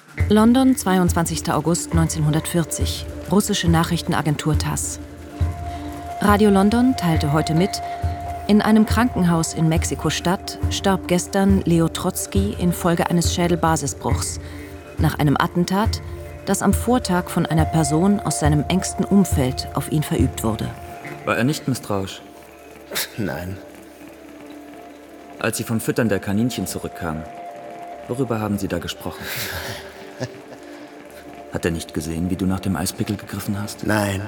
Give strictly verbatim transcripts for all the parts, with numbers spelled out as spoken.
London, zweiundzwanzigster August neunzehnhundertvierzig. Russische Nachrichtenagentur TASS. Radio London teilte heute mit, in einem Krankenhaus in Mexiko-Stadt starb gestern Leo Trotzki infolge eines Schädelbasisbruchs nach einem Attentat, das am Vortag von einer Person aus seinem engsten Umfeld auf ihn verübt wurde. War er nicht misstrauisch? Nein. Als Sie vom Füttern der Kaninchen zurückkamen, worüber haben Sie da gesprochen? Hat er nicht gesehen, wie du nach dem Eispickel gegriffen hast? Nein.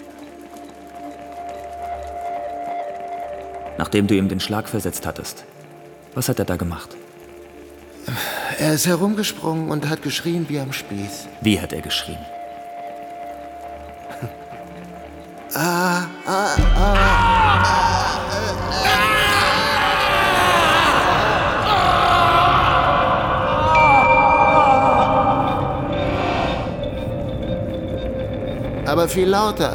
Nachdem du ihm den Schlag versetzt hattest, was hat er da gemacht? Er ist herumgesprungen und hat geschrien wie am Spieß. Wie hat er geschrien? Ah, ah, ah. Aber viel lauter.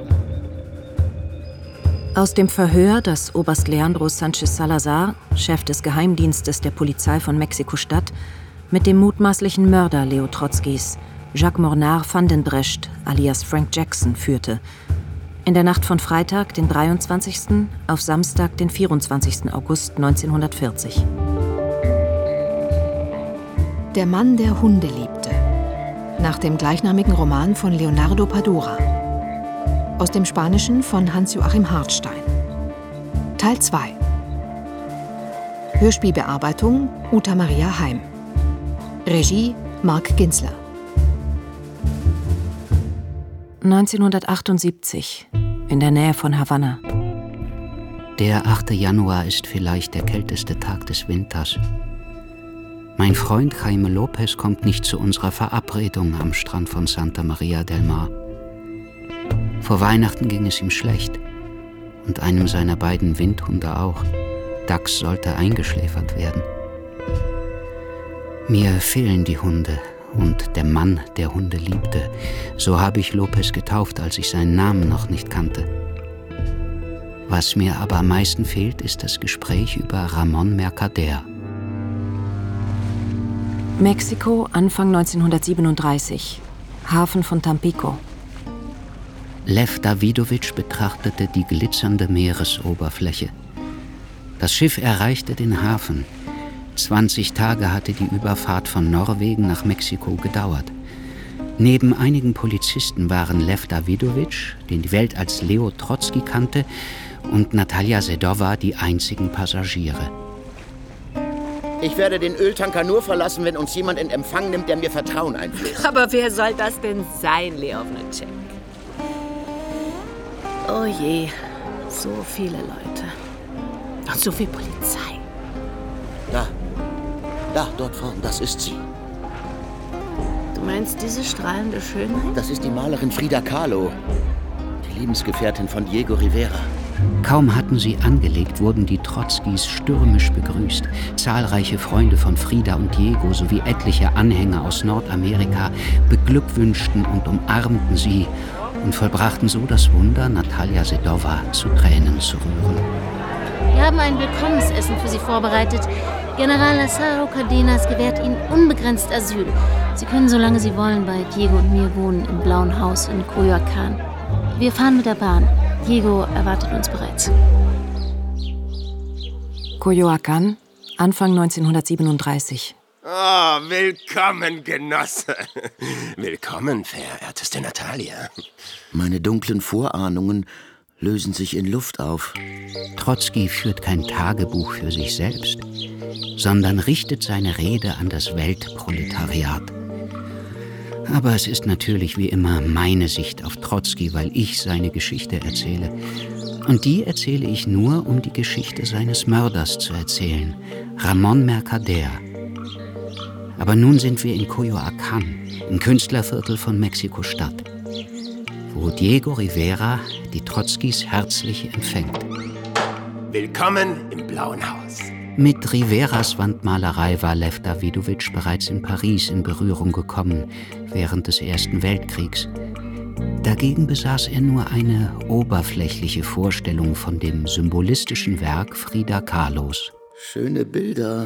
Aus dem Verhör, das Oberst Leandro Sanchez Salazar, Chef des Geheimdienstes der Polizei von Mexiko-Stadt, mit dem mutmaßlichen Mörder Leo Trotzkis, Jacques Mornard van den Brecht, alias Frank Jackson, führte. In der Nacht von Freitag, den dreiundzwanzigsten auf Samstag, den vierundzwanzigsten August neunzehnhundertvierzig. Der Mann, der Hunde liebte. Nach dem gleichnamigen Roman von Leonardo Padura. Aus dem Spanischen von Hans-Joachim Hartstein. Teil zwei. Hörspielbearbeitung Uta Maria Heim. Regie Marc Ginzler. neunzehnhundertachtundsiebzig, in der Nähe von Havanna. Der achte Januar ist vielleicht der kälteste Tag des Winters. Mein Freund Jaime Lopez kommt nicht zu unserer Verabredung am Strand von Santa Maria del Mar. Vor Weihnachten ging es ihm schlecht und einem seiner beiden Windhunde auch. Dax sollte eingeschläfert werden. Mir fehlen die Hunde und der Mann, der Hunde liebte. So habe ich Lopez getauft, als ich seinen Namen noch nicht kannte. Was mir aber am meisten fehlt, ist das Gespräch über Ramon Mercader. Mexiko, Anfang neunzehnhundertsiebenunddreißig. Hafen von Tampico. Lev Davidovich betrachtete die glitzernde Meeresoberfläche. Das Schiff erreichte den Hafen. zwanzig Tage hatte die Überfahrt von Norwegen nach Mexiko gedauert. Neben einigen Polizisten waren Lev Davidovich, den die Welt als Leo Trotzki kannte, und Natalia Sedova die einzigen Passagiere. Ich werde den Öltanker nur verlassen, wenn uns jemand in Empfang nimmt, der mir Vertrauen einflößt. Aber wer soll das denn sein, Leovnicek? Oh je, so viele Leute. Und so viel Polizei. Da, da, dort vorn, das ist sie. Du meinst diese strahlende Schönheit? Das ist die Malerin Frida Kahlo, die Lebensgefährtin von Diego Rivera. Kaum hatten sie angelegt, wurden die Trotzkis stürmisch begrüßt. Zahlreiche Freunde von Frida und Diego sowie etliche Anhänger aus Nordamerika beglückwünschten und umarmten sie und vollbrachten so das Wunder, Natalia Sedova zu Tränen zu rühren. Wir haben ein Willkommensessen für Sie vorbereitet. General Lazaro Cardenas gewährt Ihnen unbegrenzt Asyl. Sie können, solange Sie wollen, bei Diego und mir wohnen im Blauen Haus in Coyoacán. Wir fahren mit der Bahn. Diego erwartet uns bereits. Coyoacán, Anfang neunzehnhundertsiebenunddreißig. Oh, willkommen, Genosse. Willkommen, verehrteste Natalia. Meine dunklen Vorahnungen lösen sich in Luft auf. Trotzki führt kein Tagebuch für sich selbst, sondern richtet seine Rede an das Weltproletariat. Aber es ist natürlich wie immer meine Sicht auf Trotzki, weil ich seine Geschichte erzähle. Und die erzähle ich nur, um die Geschichte seines Mörders zu erzählen, Ramon Mercader. Aber nun sind wir in Coyoacán, im Künstlerviertel von Mexiko-Stadt, wo Diego Rivera die Trotzkis herzlich empfängt. Willkommen im Blauen Haus. Mit Riveras Wandmalerei war Lev Davidovich bereits in Paris in Berührung gekommen, während des Ersten Weltkriegs. Dagegen besaß er nur eine oberflächliche Vorstellung von dem symbolistischen Werk Frida Kahlos. Schöne Bilder.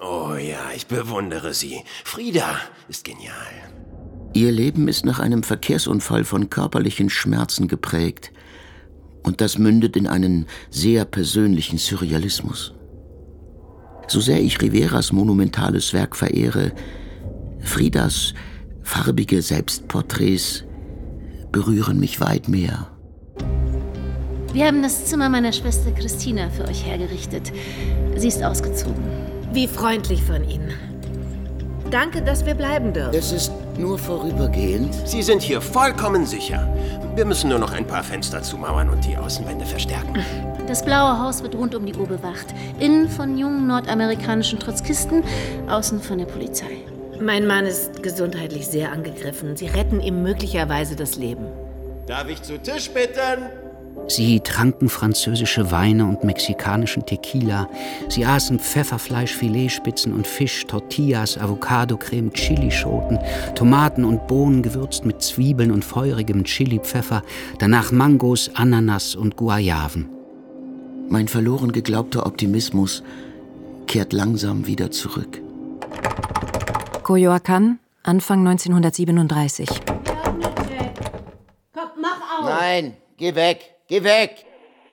Oh ja, ich bewundere sie. Frida ist genial. Ihr Leben ist nach einem Verkehrsunfall von körperlichen Schmerzen geprägt. Und das mündet in einen sehr persönlichen Surrealismus. So sehr ich Riveras monumentales Werk verehre, Fridas farbige Selbstporträts berühren mich weit mehr. Wir haben das Zimmer meiner Schwester Christina für euch hergerichtet. Sie ist ausgezogen. Wie freundlich von Ihnen. Danke, dass wir bleiben dürfen. Es ist nur vorübergehend. Sie sind hier vollkommen sicher. Wir müssen nur noch ein paar Fenster zumauern und die Außenwände verstärken. Das Blaue Haus wird rund um die Uhr bewacht. Innen von jungen nordamerikanischen Trotzkisten, außen von der Polizei. Mein Mann ist gesundheitlich sehr angegriffen. Sie retten ihm möglicherweise das Leben. Darf ich zu Tisch bitten? Sie tranken französische Weine und mexikanischen Tequila. Sie aßen Pfefferfleisch, Filetspitzen und Fisch, Tortillas, Avocadocreme, Chilischoten, Tomaten und Bohnen gewürzt mit Zwiebeln und feurigem Chili-Pfeffer, danach Mangos, Ananas und Guayaven. Mein verloren geglaubter Optimismus kehrt langsam wieder zurück. Coyoacán, Anfang neunzehnhundertsiebenunddreißig. Komm, mach auf! Nein, geh weg, geh weg!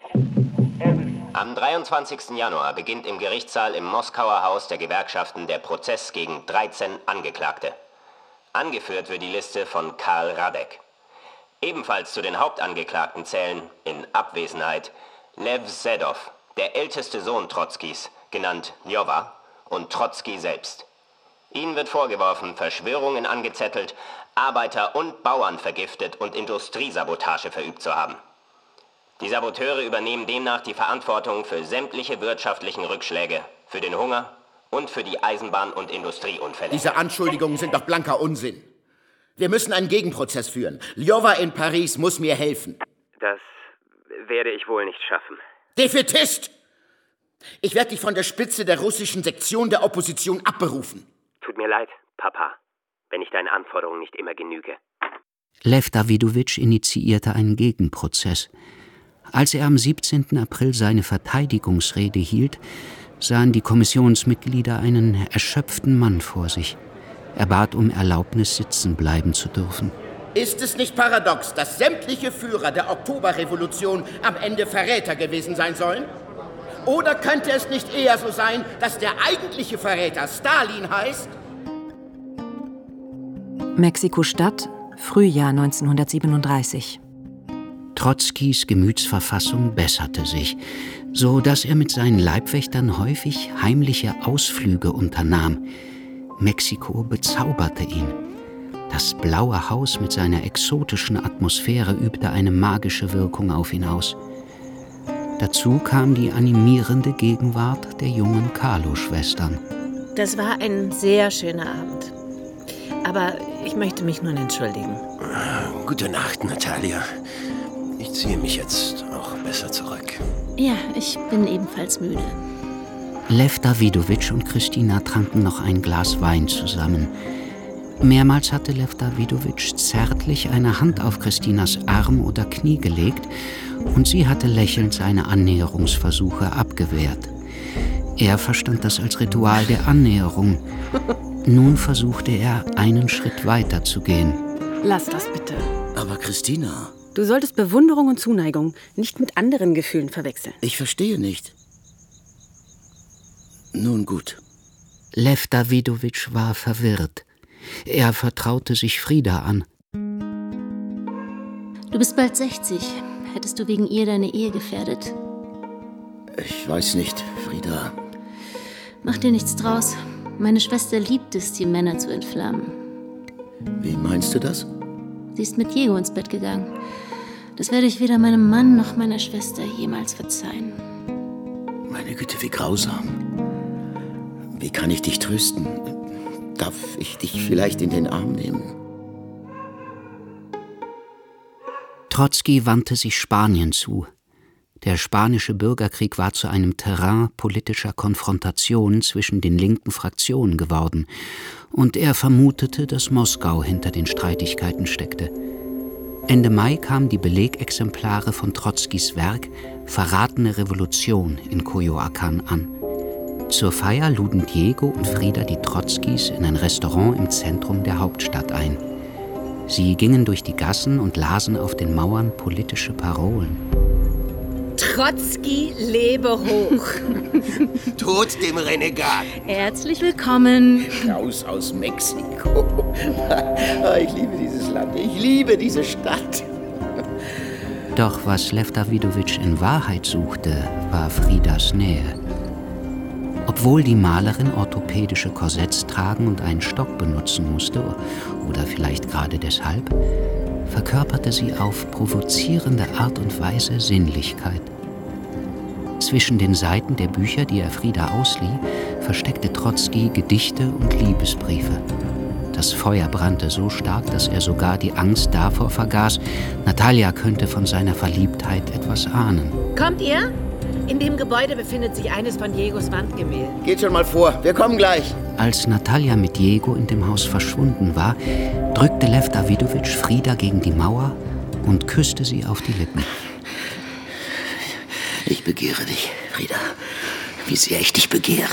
Am dreiundzwanzigsten Januar beginnt im Gerichtssaal im Moskauer Haus der Gewerkschaften der Prozess gegen dreizehn Angeklagte. Angeführt wird die Liste von Karl Radek. Ebenfalls zu den Hauptangeklagten zählen, in Abwesenheit, Lev Sedov, der älteste Sohn Trotzkis, genannt Ljowa, und Trotzki selbst. Ihnen wird vorgeworfen, Verschwörungen angezettelt, Arbeiter und Bauern vergiftet und Industriesabotage verübt zu haben. Die Saboteure übernehmen demnach die Verantwortung für sämtliche wirtschaftlichen Rückschläge, für den Hunger und für die Eisenbahn- und Industrieunfälle. Diese Anschuldigungen sind doch blanker Unsinn. Wir müssen einen Gegenprozess führen. Ljowa in Paris muss mir helfen. Das werde ich wohl nicht schaffen. Defätist! Ich werde dich von der Spitze der russischen Sektion der Opposition abberufen. Tut mir leid, Papa, wenn ich deinen Anforderungen nicht immer genüge. Lev Davidowitsch initiierte einen Gegenprozess. Als er am siebzehnten April seine Verteidigungsrede hielt, sahen die Kommissionsmitglieder einen erschöpften Mann vor sich. Er bat um Erlaubnis, sitzen bleiben zu dürfen. Ist es nicht paradox, dass sämtliche Führer der Oktoberrevolution am Ende Verräter gewesen sein sollen? Oder könnte es nicht eher so sein, dass der eigentliche Verräter Stalin heißt? Mexiko-Stadt, Frühjahr neunzehnhundertsiebenunddreißig. Trotzkis Gemütsverfassung besserte sich, so dass er mit seinen Leibwächtern häufig heimliche Ausflüge unternahm. Mexiko bezauberte ihn. Das Blaue Haus mit seiner exotischen Atmosphäre übte eine magische Wirkung auf ihn aus. Dazu kam die animierende Gegenwart der jungen Kahlo-Schwestern. Das war ein sehr schöner Abend. Aber ich möchte mich nun entschuldigen. Gute Nacht, Natalia. Ich ziehe mich jetzt auch besser zurück. Ja, ich bin ebenfalls müde. Lev Davidowitsch und Christina tranken noch ein Glas Wein zusammen. Mehrmals hatte Lev Davidowitsch zärtlich eine Hand auf Christinas Arm oder Knie gelegt und sie hatte lächelnd seine Annäherungsversuche abgewehrt. Er verstand das als Ritual der Annäherung. Nun versuchte er, einen Schritt weiter zu gehen. Lass das bitte. Aber Christina... Du solltest Bewunderung und Zuneigung nicht mit anderen Gefühlen verwechseln. Ich verstehe nicht. Nun gut. Lev Davidowitsch war verwirrt. Er vertraute sich Frida an. Du bist bald sechzig. Hättest du wegen ihr deine Ehe gefährdet? Ich weiß nicht, Frida. Mach dir nichts draus. Meine Schwester liebt es, die Männer zu entflammen. Wie meinst du das? Sie ist mit Diego ins Bett gegangen. Das werde ich weder meinem Mann noch meiner Schwester jemals verzeihen. Meine Güte, wie grausam. Wie kann ich dich trösten? Darf ich dich vielleicht in den Arm nehmen? Trotzki wandte sich Spanien zu. Der spanische Bürgerkrieg war zu einem Terrain politischer Konfrontation zwischen den linken Fraktionen geworden, und er vermutete, dass Moskau hinter den Streitigkeiten steckte. Ende Mai kamen die Belegexemplare von Trotzkis Werk »Verratene Revolution« in Coyoacán an. Zur Feier luden Diego und Frida die Trotzkis in ein Restaurant im Zentrum der Hauptstadt ein. Sie gingen durch die Gassen und lasen auf den Mauern politische Parolen. Trotzki lebe hoch. Tod dem Renegat. Herzlich willkommen. Raus aus Mexiko. Ich liebe dieses Land. Ich liebe diese Stadt. Doch was Lev Davidowitsch in Wahrheit suchte, war Fridas Nähe. Obwohl die Malerin orthopädische Korsetts tragen und einen Stock benutzen musste, oder vielleicht gerade deshalb, verkörperte sie auf provozierende Art und Weise Sinnlichkeit. Zwischen den Seiten der Bücher, die er Frida auslieh, versteckte Trotzki Gedichte und Liebesbriefe. Das Feuer brannte so stark, dass er sogar die Angst davor vergaß, Natalia könnte von seiner Verliebtheit etwas ahnen. Kommt ihr? In dem Gebäude befindet sich eines von Diegos Wandgemälde. Geht schon mal vor, wir kommen gleich. Als Natalia mit Diego in dem Haus verschwunden war, drückte Lev Davidowitsch Frida gegen die Mauer und küsste sie auf die Lippen. Ich begehre dich, Frida. Wie sehr ich dich begehre.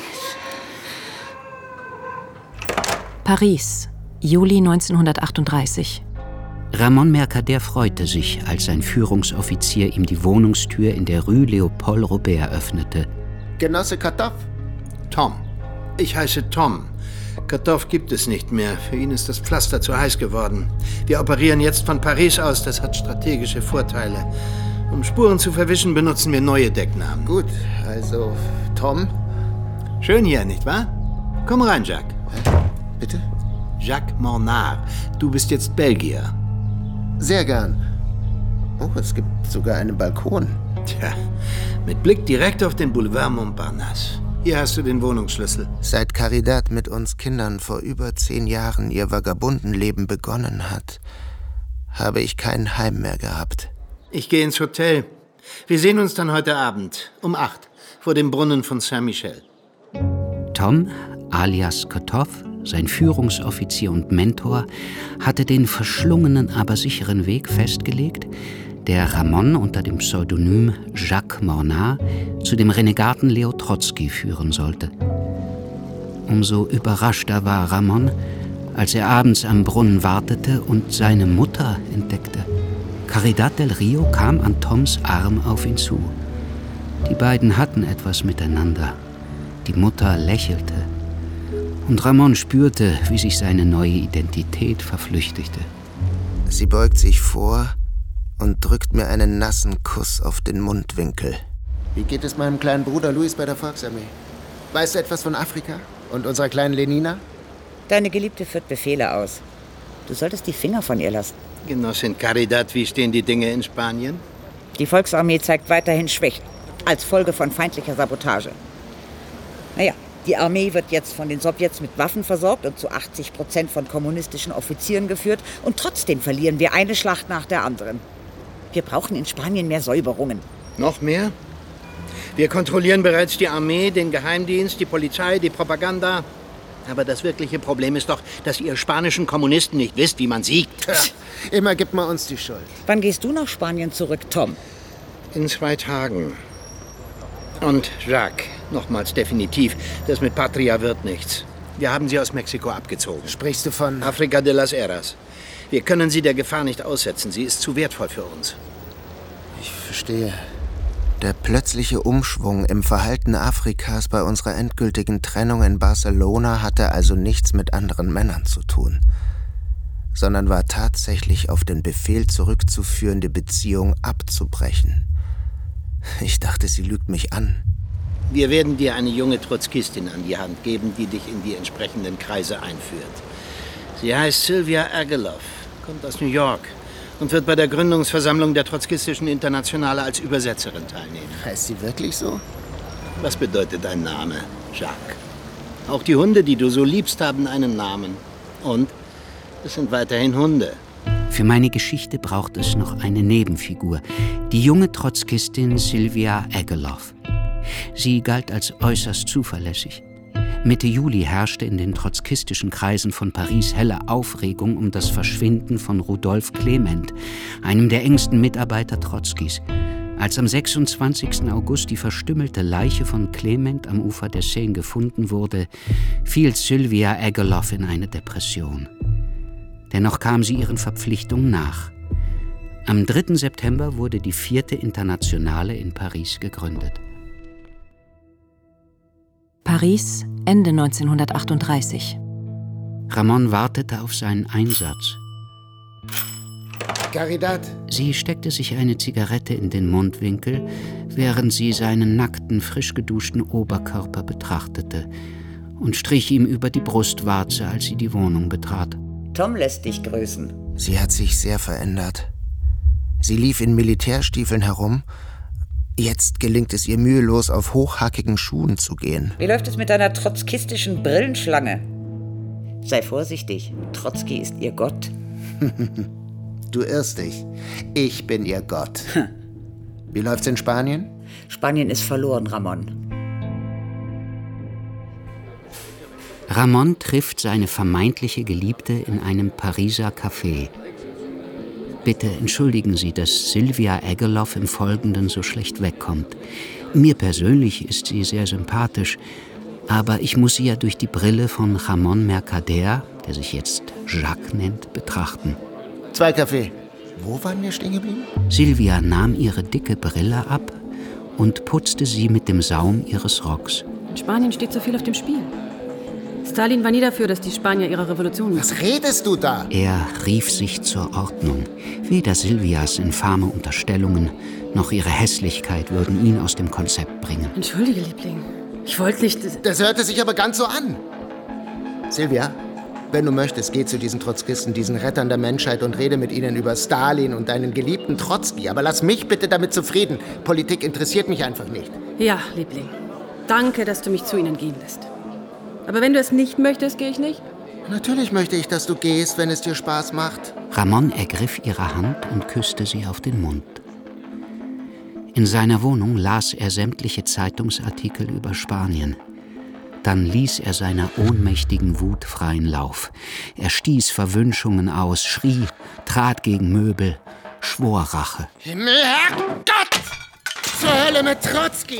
Paris, Juli neunzehnhundertachtunddreißig. Ramon Mercader freute sich, als sein Führungsoffizier ihm die Wohnungstür in der Rue Léopold Robert öffnete. Genosse Katow? Tom. Ich heiße Tom. Katow gibt es nicht mehr. Für ihn ist das Pflaster zu heiß geworden. Wir operieren jetzt von Paris aus. Das hat strategische Vorteile. Um Spuren zu verwischen, benutzen wir neue Decknamen. Gut, also Tom? Schön hier, nicht wahr? Komm rein, Jacques. Hä? Bitte? Jacques Mornard. Du bist jetzt Belgier. Sehr gern. Oh, es gibt sogar einen Balkon. Tja, mit Blick direkt auf den Boulevard Montparnasse. Hier hast du den Wohnungsschlüssel. Seit Caridad mit uns Kindern vor über zehn Jahren ihr Vagabundenleben begonnen hat, habe ich kein Heim mehr gehabt. Ich gehe ins Hotel. Wir sehen uns dann heute Abend um acht vor dem Brunnen von Saint-Michel. Tom, alias Katow, sein Führungsoffizier und Mentor, hatte den verschlungenen, aber sicheren Weg festgelegt, der Ramon unter dem Pseudonym Jacques Mornard zu dem Renegaten Leo Trotzki führen sollte. Umso überraschter war Ramon, als er abends am Brunnen wartete und seine Mutter entdeckte. Caridad del Rio kam an Toms Arm auf ihn zu. Die beiden hatten etwas miteinander. Die Mutter lächelte. Und Ramon spürte, wie sich seine neue Identität verflüchtigte. Sie beugt sich vor und drückt mir einen nassen Kuss auf den Mundwinkel. Wie geht es meinem kleinen Bruder Luis bei der Volksarmee? Weißt du etwas von Afrika und unserer kleinen Lenina? Deine Geliebte führt Befehle aus. Du solltest die Finger von ihr lassen. Genossin Caridad, wie stehen die Dinge in Spanien? Die Volksarmee zeigt weiterhin Schwächen, als Folge von feindlicher Sabotage. Naja, die Armee wird jetzt von den Sowjets mit Waffen versorgt und zu achtzig Prozent von kommunistischen Offizieren geführt. Und trotzdem verlieren wir eine Schlacht nach der anderen. Wir brauchen in Spanien mehr Säuberungen. Noch mehr? Wir kontrollieren bereits die Armee, den Geheimdienst, die Polizei, die Propaganda. Aber das wirkliche Problem ist doch, dass ihr spanischen Kommunisten nicht wisst, wie man siegt. Ja, immer gibt man uns die Schuld. Wann gehst du nach Spanien zurück, Tom? In zwei Tagen. Und Jacques, nochmals definitiv, das mit Patria wird nichts. Wir haben sie aus Mexiko abgezogen. Sprichst du von Africa de las Heras. Wir können sie der Gefahr nicht aussetzen. Sie ist zu wertvoll für uns. Ich verstehe. Der plötzliche Umschwung im Verhalten Afrikas bei unserer endgültigen Trennung in Barcelona hatte also nichts mit anderen Männern zu tun, sondern war tatsächlich auf den Befehl zurückzuführen, die Beziehung abzubrechen. Ich dachte, sie lügt mich an. Wir werden dir eine junge Trotzkistin an die Hand geben, die dich in die entsprechenden Kreise einführt. Sie heißt Sylvia Ageloff, kommt aus New York und wird bei der Gründungsversammlung der Trotzkistischen Internationale als Übersetzerin teilnehmen. Heißt sie wirklich so? Was bedeutet dein Name, Jacques? Auch die Hunde, die du so liebst, haben einen Namen. Und es sind weiterhin Hunde. Für meine Geschichte braucht es noch eine Nebenfigur, die junge Trotzkistin Sylvia Ageloff. Sie galt als äußerst zuverlässig. Mitte Juli herrschte in den trotzkistischen Kreisen von Paris helle Aufregung um das Verschwinden von Rudolf Clement, einem der engsten Mitarbeiter Trotzkis. Als am sechsundzwanzigsten August die verstümmelte Leiche von Clement am Ufer der Seine gefunden wurde, fiel Sylvia Agerlof in eine Depression. Dennoch kam sie ihren Verpflichtungen nach. Am dritten September wurde die vierte Internationale in Paris gegründet. Paris, Ende neunzehnhundertachtunddreißig. Ramon wartete auf seinen Einsatz. Caridad. Sie steckte sich eine Zigarette in den Mundwinkel, während sie seinen nackten, frisch geduschten Oberkörper betrachtete und strich ihm über die Brustwarze, als sie die Wohnung betrat. Tom lässt dich grüßen. Sie hat sich sehr verändert. Sie lief in Militärstiefeln herum. Jetzt gelingt es ihr mühelos, auf hochhackigen Schuhen zu gehen. Wie läuft es mit deiner trotzkistischen Brillenschlange? Sei vorsichtig, Trotzki ist ihr Gott. Du irrst dich. Ich bin ihr Gott. Wie läuft's in Spanien? Spanien ist verloren, Ramon. Ramon trifft seine vermeintliche Geliebte in einem Pariser Café. Bitte entschuldigen Sie, dass Sylvia Agerlof im Folgenden so schlecht wegkommt. Mir persönlich ist sie sehr sympathisch, aber ich muss sie ja durch die Brille von Ramon Mercader, der sich jetzt Jacques nennt, betrachten. Zwei Kaffee. Wo waren wir stehen geblieben? Sylvia nahm ihre dicke Brille ab und putzte sie mit dem Saum ihres Rocks. In Spanien steht so viel auf dem Spiel. Stalin war nie dafür, dass die Spanier ihre Revolution... Was redest du da? Er rief sich zur Ordnung. Weder Sylvias infame Unterstellungen noch ihre Hässlichkeit würden ihn aus dem Konzept bringen. Entschuldige, Liebling. Ich wollte nicht... Das, das hörte sich aber ganz so an. Sylvia, wenn du möchtest, geh zu diesen Trotzkisten, diesen Rettern der Menschheit und rede mit ihnen über Stalin und deinen geliebten Trotzki. Aber lass mich bitte damit zufrieden. Politik interessiert mich einfach nicht. Ja, Liebling. Danke, dass du mich zu ihnen gehen lässt. Aber wenn du es nicht möchtest, gehe ich nicht? Natürlich möchte ich, dass du gehst, wenn es dir Spaß macht. Ramon ergriff ihre Hand und küsste sie auf den Mund. In seiner Wohnung las er sämtliche Zeitungsartikel über Spanien. Dann ließ er seiner ohnmächtigen Wut freien Lauf. Er stieß Verwünschungen aus, schrie, trat gegen Möbel, schwor Rache. Herrgott! Zur Hölle mit Trotzki!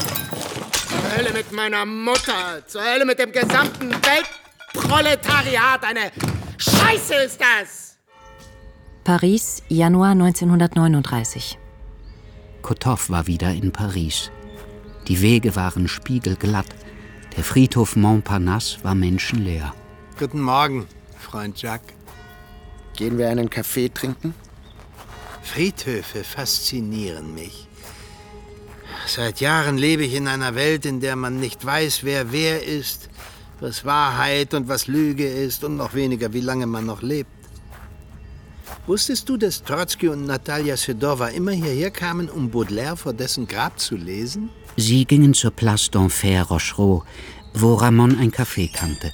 Zur Hölle mit meiner Mutter! Zur Hölle mit dem gesamten Weltproletariat! Eine Scheiße ist das! Paris, Januar neunzehnhundertneununddreißig. Kotow war wieder in Paris. Die Wege waren spiegelglatt. Der Friedhof Montparnasse war menschenleer. Guten Morgen, Freund Jacques. Gehen wir einen Kaffee trinken? Friedhöfe faszinieren mich. Seit Jahren lebe ich in einer Welt, in der man nicht weiß, wer wer ist, was Wahrheit und was Lüge ist und noch weniger, wie lange man noch lebt. Wusstest du, dass Trotzki und Natalia Sedova immer hierher kamen, um Baudelaire vor dessen Grab zu lesen? Sie gingen zur Place d'Enfer Rochereau, wo Ramon ein Café kannte.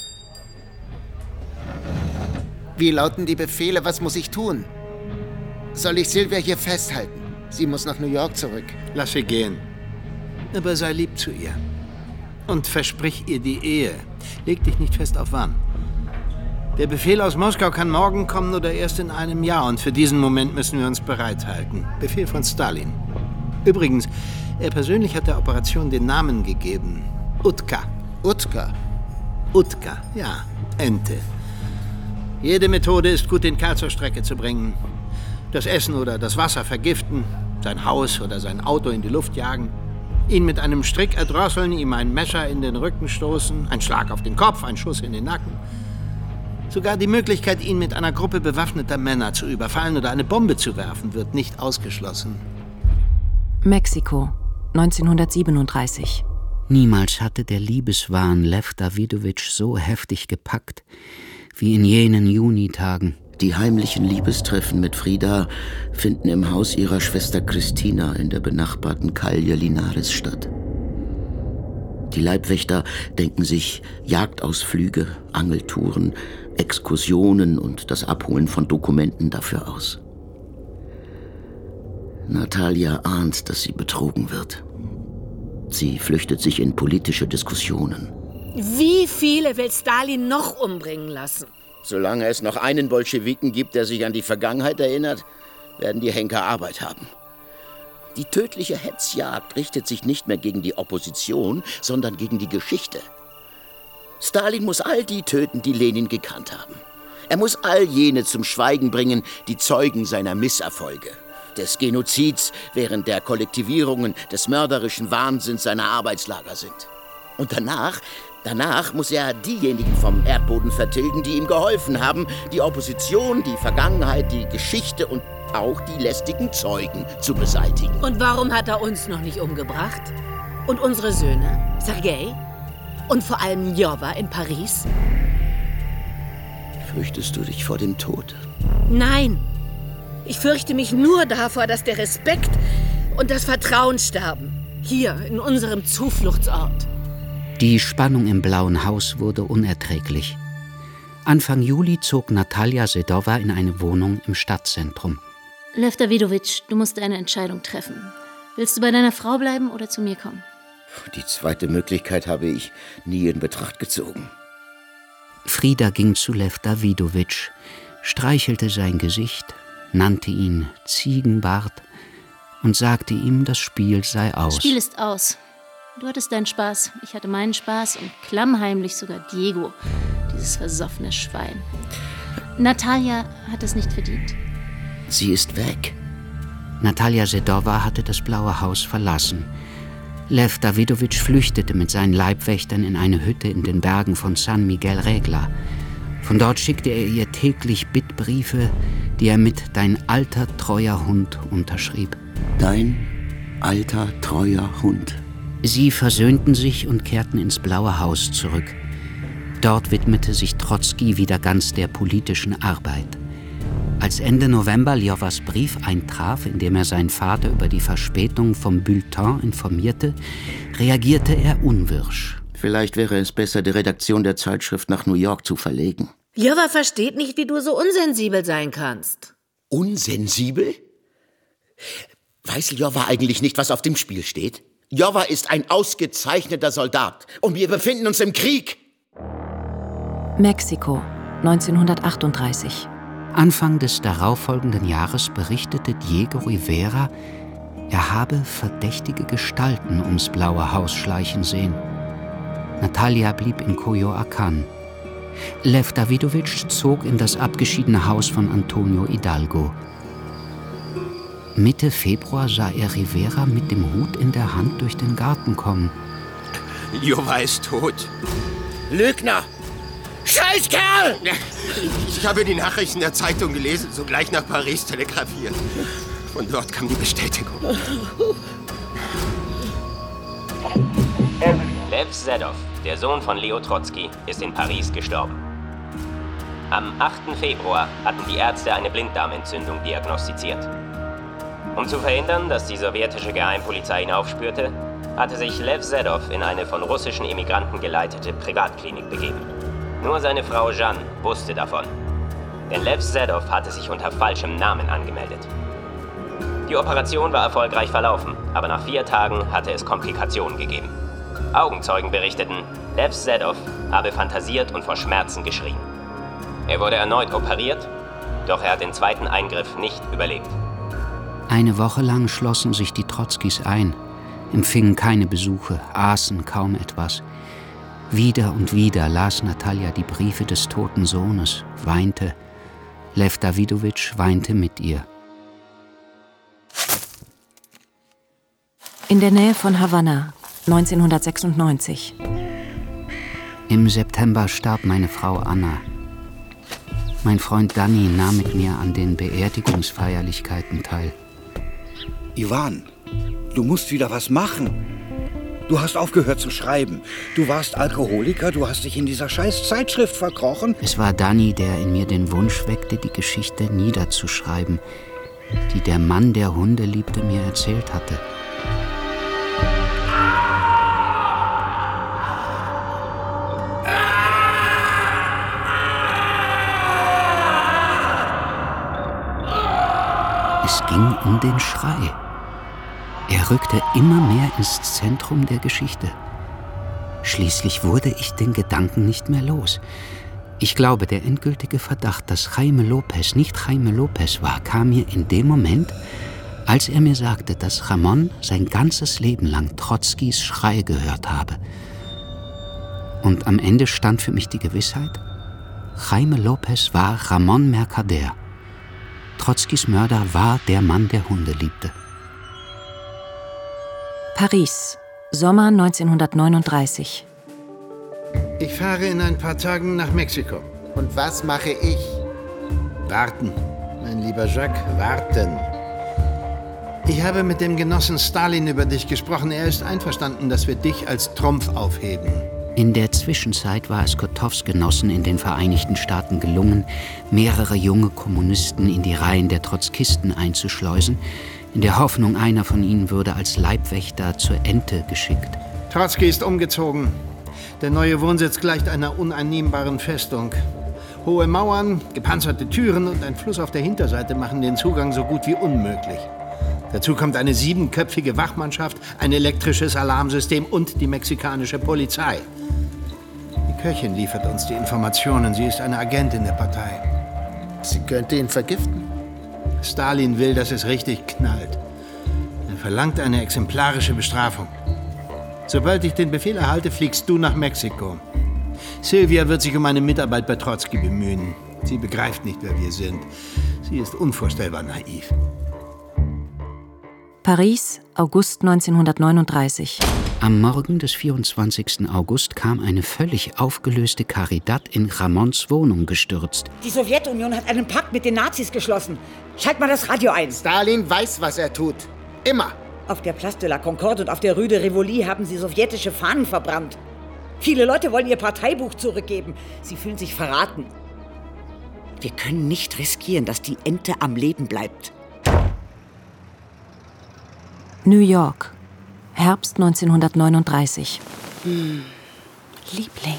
Wie lauten die Befehle? Was muss ich tun? Soll ich Sylvia hier festhalten? Sie muss nach New York zurück. Lass sie gehen. Aber sei lieb zu ihr. Und versprich ihr die Ehe. Leg dich nicht fest auf wann. Der Befehl aus Moskau kann morgen kommen oder erst in einem Jahr. Und für diesen Moment müssen wir uns bereithalten. Befehl von Stalin. Übrigens, er persönlich hat der Operation den Namen gegeben. Utka. Utka? Utka, ja. Ente. Jede Methode ist gut, den Kerl zur Strecke zu bringen. Das Essen oder das Wasser vergiften, sein Haus oder sein Auto in die Luft jagen, ihn mit einem Strick erdrosseln, ihm ein Messer in den Rücken stoßen, ein Schlag auf den Kopf, ein Schuss in den Nacken. Sogar die Möglichkeit, ihn mit einer Gruppe bewaffneter Männer zu überfallen oder eine Bombe zu werfen, wird nicht ausgeschlossen. Mexiko, neunzehnhundertsiebenunddreißig. Niemals hatte der Liebeswahn Lew Davidowitsch so heftig gepackt wie in jenen Junitagen. Die heimlichen Liebestreffen mit Frida finden im Haus ihrer Schwester Christina in der benachbarten Calle Linares statt. Die Leibwächter denken sich Jagdausflüge, Angeltouren, Exkursionen und das Abholen von Dokumenten dafür aus. Natalia ahnt, dass sie betrogen wird. Sie flüchtet sich in politische Diskussionen. Wie viele will Stalin noch umbringen lassen? Solange es noch einen Bolschewiken gibt, der sich an die Vergangenheit erinnert, werden die Henker Arbeit haben. Die tödliche Hetzjagd richtet sich nicht mehr gegen die Opposition, sondern gegen die Geschichte. Stalin muss all die töten, die Lenin gekannt haben. Er muss all jene zum Schweigen bringen, die Zeugen seiner Misserfolge, des Genozids während der Kollektivierungen, des mörderischen Wahnsinns seiner Arbeitslager sind. Und danach, danach muss er diejenigen vom Erdboden vertilgen, die ihm geholfen haben, die Opposition, die Vergangenheit, die Geschichte und auch die lästigen Zeugen zu beseitigen. Und warum hat er uns noch nicht umgebracht? Und unsere Söhne? Sergei? Und vor allem Ljowa in Paris? Fürchtest du dich vor dem Tod? Nein. Ich fürchte mich nur davor, dass der Respekt und das Vertrauen sterben. Hier, in unserem Zufluchtsort. Die Spannung im Blauen Haus wurde unerträglich. Anfang Juli zog Natalja Sedowa in eine Wohnung im Stadtzentrum. Lev Davidowitsch, du musst eine Entscheidung treffen. Willst du bei deiner Frau bleiben oder zu mir kommen? Die zweite Möglichkeit habe ich nie in Betracht gezogen. Frieda ging zu Lev Davidowitsch, streichelte sein Gesicht, nannte ihn Ziegenbart und sagte ihm, das Spiel sei aus. Das Spiel ist aus. Du hattest deinen Spaß, ich hatte meinen Spaß und klammheimlich sogar Diego, dieses versoffene Schwein. Natalja hat es nicht verdient. Sie ist weg. Natalja Sedowa hatte das Blaue Haus verlassen. Lev Davidowitsch flüchtete mit seinen Leibwächtern in eine Hütte in den Bergen von San Miguel Regla. Von dort schickte er ihr täglich Bittbriefe, die er mit »Dein alter, treuer Hund« unterschrieb. Dein alter, treuer Hund. Sie versöhnten sich und kehrten ins Blaue Haus zurück. Dort widmete sich Trotzki wieder ganz der politischen Arbeit. Als Ende November Ljowas Brief eintraf, in dem er seinen Vater über die Verspätung vom Bulletin informierte, reagierte er unwirsch. Vielleicht wäre es besser, die Redaktion der Zeitschrift nach New York zu verlegen. Ljowa versteht nicht, wie du so unsensibel sein kannst. Unsensibel? Weiß Ljowa eigentlich nicht, was auf dem Spiel steht? Ljowa ist ein ausgezeichneter Soldat und wir befinden uns im Krieg. Mexiko, neunzehnhundertachtunddreißig. Anfang des darauffolgenden Jahres berichtete Diego Rivera, er habe verdächtige Gestalten ums Blaue Haus schleichen sehen. Natalja blieb in Coyoacán. Lev Davidowitsch zog in das abgeschiedene Haus von Antonio Hidalgo. Mitte Februar sah er Rivera mit dem Hut in der Hand durch den Garten kommen. Ljowa ist tot. Lügner! Scheißkerl! Ich habe die Nachrichten der Zeitung gelesen, sogleich nach Paris telegrafiert. Von dort kam die Bestätigung. Lev Sedov, der Sohn von Leo Trotzki, ist in Paris gestorben. Am achten Februar hatten die Ärzte eine Blinddarmentzündung diagnostiziert. Um zu verhindern, dass die sowjetische Geheimpolizei ihn aufspürte, hatte sich Lev Sedov in eine von russischen Immigranten geleitete Privatklinik begeben. Nur seine Frau Jeanne wusste davon. Denn Lev Sedov hatte sich unter falschem Namen angemeldet. Die Operation war erfolgreich verlaufen, aber nach vier Tagen hatte es Komplikationen gegeben. Augenzeugen berichteten, Lev Sedov habe fantasiert und vor Schmerzen geschrien. Er wurde erneut operiert, doch er hat den zweiten Eingriff nicht überlebt. Eine Woche lang schlossen sich die Trotzkis ein, empfingen keine Besuche, aßen kaum etwas. Wieder und wieder las Natalja die Briefe des toten Sohnes, weinte. Lev Davidowitsch weinte mit ihr. In der Nähe von Havanna, neunzehnhundertsechsundneunzig. Im September starb meine Frau Anna. Mein Freund Danny nahm mit mir an den Beerdigungsfeierlichkeiten teil. Iwan, du musst wieder was machen. Du hast aufgehört zu schreiben. Du warst Alkoholiker, du hast dich in dieser scheiß Zeitschrift verkrochen. Es war Danny, der in mir den Wunsch weckte, die Geschichte niederzuschreiben, die der Mann, der Hunde liebte, mir erzählt hatte. Es ging um den Schrei. Er rückte immer mehr ins Zentrum der Geschichte. Schließlich wurde ich den Gedanken nicht mehr los. Ich glaube, der endgültige Verdacht, dass Jaime Lopez nicht Jaime Lopez war, kam mir in dem Moment, Als er mir sagte, dass Ramon sein ganzes Leben lang Trotzkis Schrei gehört habe. Und am Ende stand für mich die Gewissheit, Jaime López war Ramón Mercader. Trotzkis Mörder war der Mann, der Hunde liebte. Paris, Sommer neunzehnhundertneununddreißig. Ich fahre in ein paar Tagen nach Mexiko. Und was mache ich? Warten, mein lieber Jacques, warten. Ich habe mit dem Genossen Stalin über dich gesprochen. Er ist einverstanden, dass wir dich als Trumpf aufheben. In der Zwischenzeit war es Kotows Genossen in den Vereinigten Staaten gelungen, mehrere junge Kommunisten in die Reihen der Trotzkisten einzuschleusen, in der Hoffnung, einer von ihnen würde als Leibwächter zur Ente geschickt. Trotzki ist umgezogen. Der neue Wohnsitz gleicht einer uneinnehmbaren Festung. Hohe Mauern, gepanzerte Türen und ein Fluss auf der Hinterseite machen den Zugang so gut wie unmöglich. Dazu kommt eine siebenköpfige Wachmannschaft, ein elektrisches Alarmsystem und die mexikanische Polizei. Die Köchin liefert uns die Informationen. Sie ist eine Agentin der Partei. Sie könnte ihn vergiften. Stalin will, dass es richtig knallt. Er verlangt eine exemplarische Bestrafung. Sobald ich den Befehl erhalte, fliegst du nach Mexiko. Sylvia wird sich um eine Mitarbeit bei Trotzki bemühen. Sie begreift nicht, wer wir sind. Sie ist unvorstellbar naiv. Paris, August neunzehnhundertneununddreißig. Am Morgen des vierundzwanzigsten August kam eine völlig aufgelöste Caridad in Ramons Wohnung gestürzt. Die Sowjetunion hat einen Pakt mit den Nazis geschlossen. Schalt mal das Radio ein. Stalin weiß, was er tut. Immer. Auf der Place de la Concorde und auf der Rue de Rivoli haben sie sowjetische Fahnen verbrannt. Viele Leute wollen ihr Parteibuch zurückgeben. Sie fühlen sich verraten. Wir können nicht riskieren, dass die Ente am Leben bleibt. New York, Herbst neunzehnhundertneununddreißig. Hm. Liebling.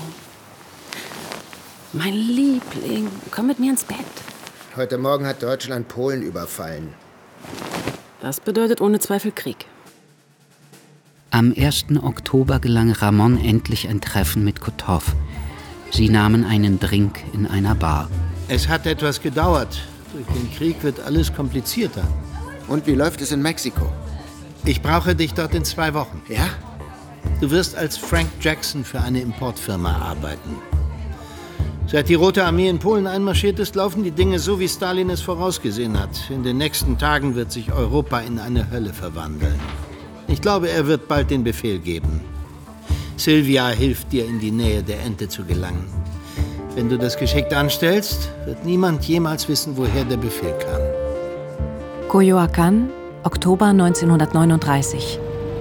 Mein Liebling, komm mit mir ins Bett. Heute Morgen hat Deutschland Polen überfallen. Das bedeutet ohne Zweifel Krieg. Am ersten Oktober gelang Ramon endlich ein Treffen mit Kotow. Sie nahmen einen Drink in einer Bar. Es hat etwas gedauert. Durch den Krieg wird alles komplizierter. Und wie läuft es in Mexiko? Ich brauche dich dort in zwei Wochen. Ja? Du wirst als Frank Jackson für eine Importfirma arbeiten. Seit die Rote Armee in Polen einmarschiert ist, laufen die Dinge so, wie Stalin es vorausgesehen hat. In den nächsten Tagen wird sich Europa in eine Hölle verwandeln. Ich glaube, er wird bald den Befehl geben. Sylvia hilft dir, in die Nähe der Ente zu gelangen. Wenn du das geschickt anstellst, wird niemand jemals wissen, woher der Befehl kam. Coyoacán, Oktober neunzehnhundertneununddreißig.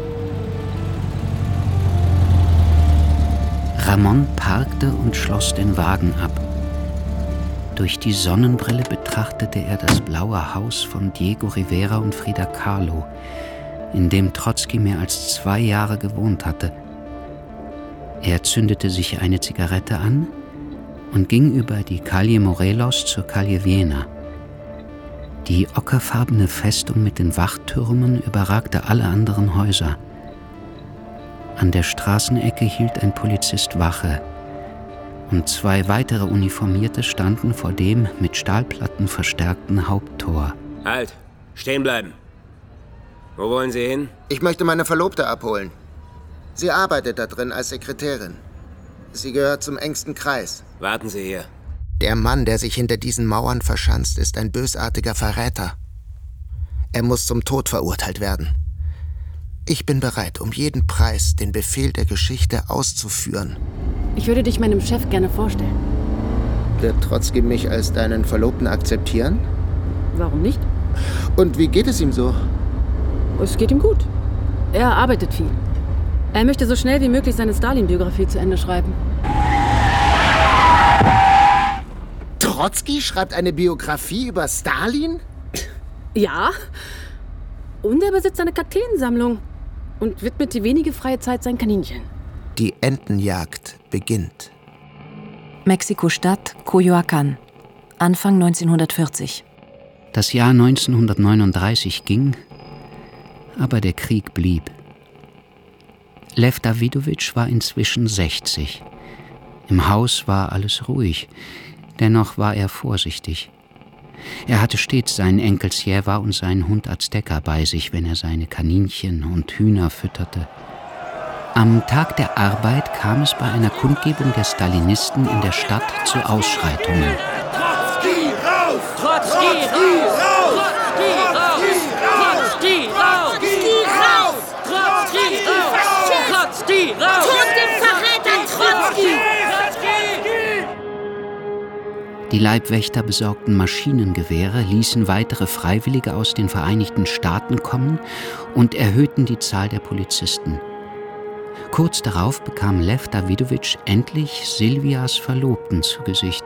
Ramon parkte und schloss den Wagen ab. Durch die Sonnenbrille betrachtete er das blaue Haus von Diego Rivera und Frida Kahlo, in dem Trotzki mehr als zwei Jahre gewohnt hatte. Er zündete sich eine Zigarette an und ging über die Calle Morelos zur Calle Viena. Die ockerfarbene Festung mit den Wachtürmen überragte alle anderen Häuser. An der Straßenecke hielt ein Polizist Wache und zwei weitere Uniformierte standen vor dem mit Stahlplatten verstärkten Haupttor. Halt! Stehen bleiben! Wo wollen Sie hin? Ich möchte meine Verlobte abholen. Sie arbeitet da drin als Sekretärin. Sie gehört zum engsten Kreis. Warten Sie hier. Der Mann, der sich hinter diesen Mauern verschanzt, ist ein bösartiger Verräter. Er muss zum Tod verurteilt werden. Ich bin bereit, um jeden Preis den Befehl der Geschichte auszuführen. Ich würde dich meinem Chef gerne vorstellen. Wird Trotzki mich als deinen Verlobten akzeptieren? Warum nicht? Und wie geht es ihm so? Es geht ihm gut. Er arbeitet viel. Er möchte so schnell wie möglich seine Stalin-Biografie zu Ende schreiben. Trotzki schreibt eine Biografie über Stalin? Ja. Und er besitzt eine Kakteensammlung und widmet die wenige freie Zeit seinen Kaninchen. Die Entenjagd beginnt. Mexiko-Stadt, Coyoacán, Anfang neunzehnhundertvierzig. Das Jahr neunzehnhundertneununddreißig ging, aber der Krieg blieb. Lev Davidowitsch war inzwischen sechzig. Im Haus war alles ruhig, dennoch war er vorsichtig. Er hatte stets seinen Enkel Sierra und seinen Hund Azteca bei sich, wenn er seine Kaninchen und Hühner fütterte. Am Tag der Arbeit kam es bei einer Kundgebung der Stalinisten in der Stadt zu Ausschreitungen. Trotzki raus! Trotzki raus! Trotzki raus! Trotzki raus! Trotzki raus! Trotzki raus! Tod dem Verräter Trotzki! Die Leibwächter besorgten Maschinengewehre, ließen weitere Freiwillige aus den Vereinigten Staaten kommen und erhöhten die Zahl der Polizisten. Kurz darauf bekam Lev Davidovich endlich Silvias Verlobten zu Gesicht.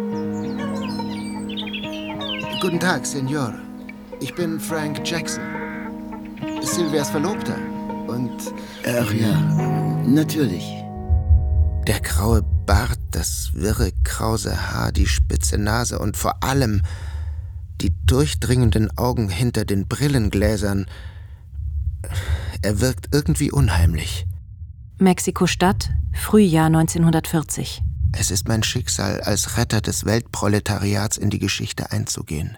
Guten Tag, Senor. Ich bin Frank Jackson. Silvias Verlobter. Und... Ach ja, natürlich. Der graue Bart, das wirre, krause Haar, die spitze Nase und vor allem die durchdringenden Augen hinter den Brillengläsern. Er wirkt irgendwie unheimlich. Mexiko-Stadt, Frühjahr neunzehnhundertvierzig. Es ist mein Schicksal, als Retter des Weltproletariats in die Geschichte einzugehen.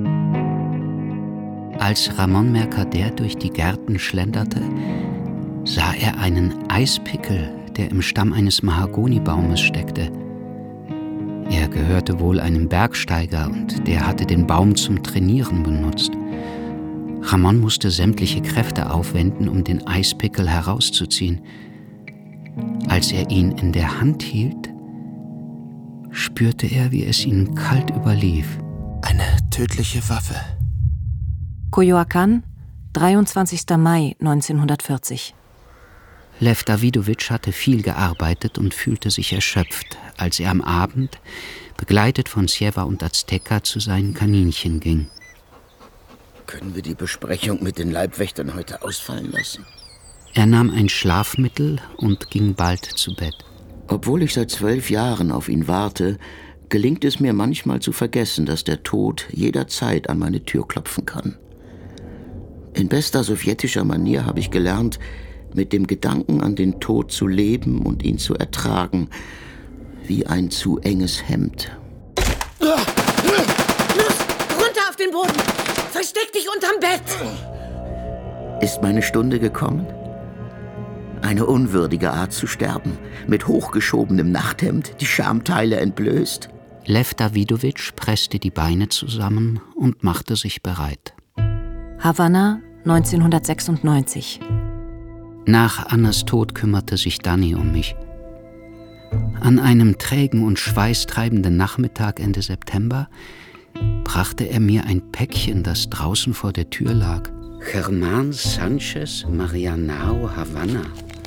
Als Ramón Mercader durch die Gärten schlenderte, sah er einen Eispickel, der im Stamm eines Mahagonibaumes steckte. Er gehörte wohl einem Bergsteiger und der hatte den Baum zum Trainieren benutzt. Ramón musste sämtliche Kräfte aufwenden, um den Eispickel herauszuziehen. Als er ihn in der Hand hielt, spürte er, wie es ihn kalt überlief. Eine tödliche Waffe. Coyoacán, dreiundzwanzigster Mai neunzehnhundertvierzig. Lev Davidovich hatte viel gearbeitet und fühlte sich erschöpft, als er am Abend, begleitet von Sierra und Azteca, zu seinen Kaninchen ging. Können wir die Besprechung mit den Leibwächtern heute ausfallen lassen? Er nahm ein Schlafmittel und ging bald zu Bett. Obwohl ich seit zwölf Jahren auf ihn warte, gelingt es mir manchmal zu vergessen, dass der Tod jederzeit an meine Tür klopfen kann. In bester sowjetischer Manier habe ich gelernt, mit dem Gedanken an den Tod zu leben und ihn zu ertragen, wie ein zu enges Hemd. Los, runter auf den Boden! Versteck dich unterm Bett! Ist meine Stunde gekommen? Eine unwürdige Art zu sterben, mit hochgeschobenem Nachthemd, die Schamteile entblößt. Lev Davidovich presste die Beine zusammen und machte sich bereit. Havanna, neunzehnhundertsechsundneunzig. Nach Annas Tod kümmerte sich Danny um mich. An einem trägen und schweißtreibenden Nachmittag Ende September brachte er mir ein Päckchen, das draußen vor der Tür lag. Germán Sánchez Marianao, Havanna.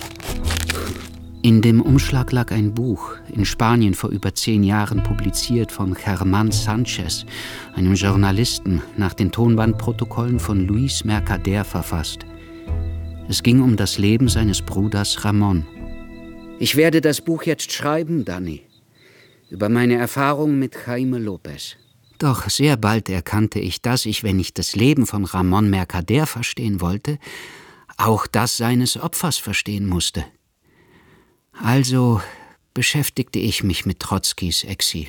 In dem Umschlag lag ein Buch, in Spanien vor über zehn Jahren publiziert von Germán Sánchez, einem Journalisten, nach den Tonbandprotokollen von Luis Mercader verfasst. Es ging um das Leben seines Bruders Ramón. Ich werde das Buch jetzt schreiben, Danny, über meine Erfahrung mit Jaime López. Doch sehr bald erkannte ich, dass ich, wenn ich das Leben von Ramón Mercader verstehen wollte, auch das seines Opfers verstehen musste. Also beschäftigte ich mich mit Trotzkis Exil.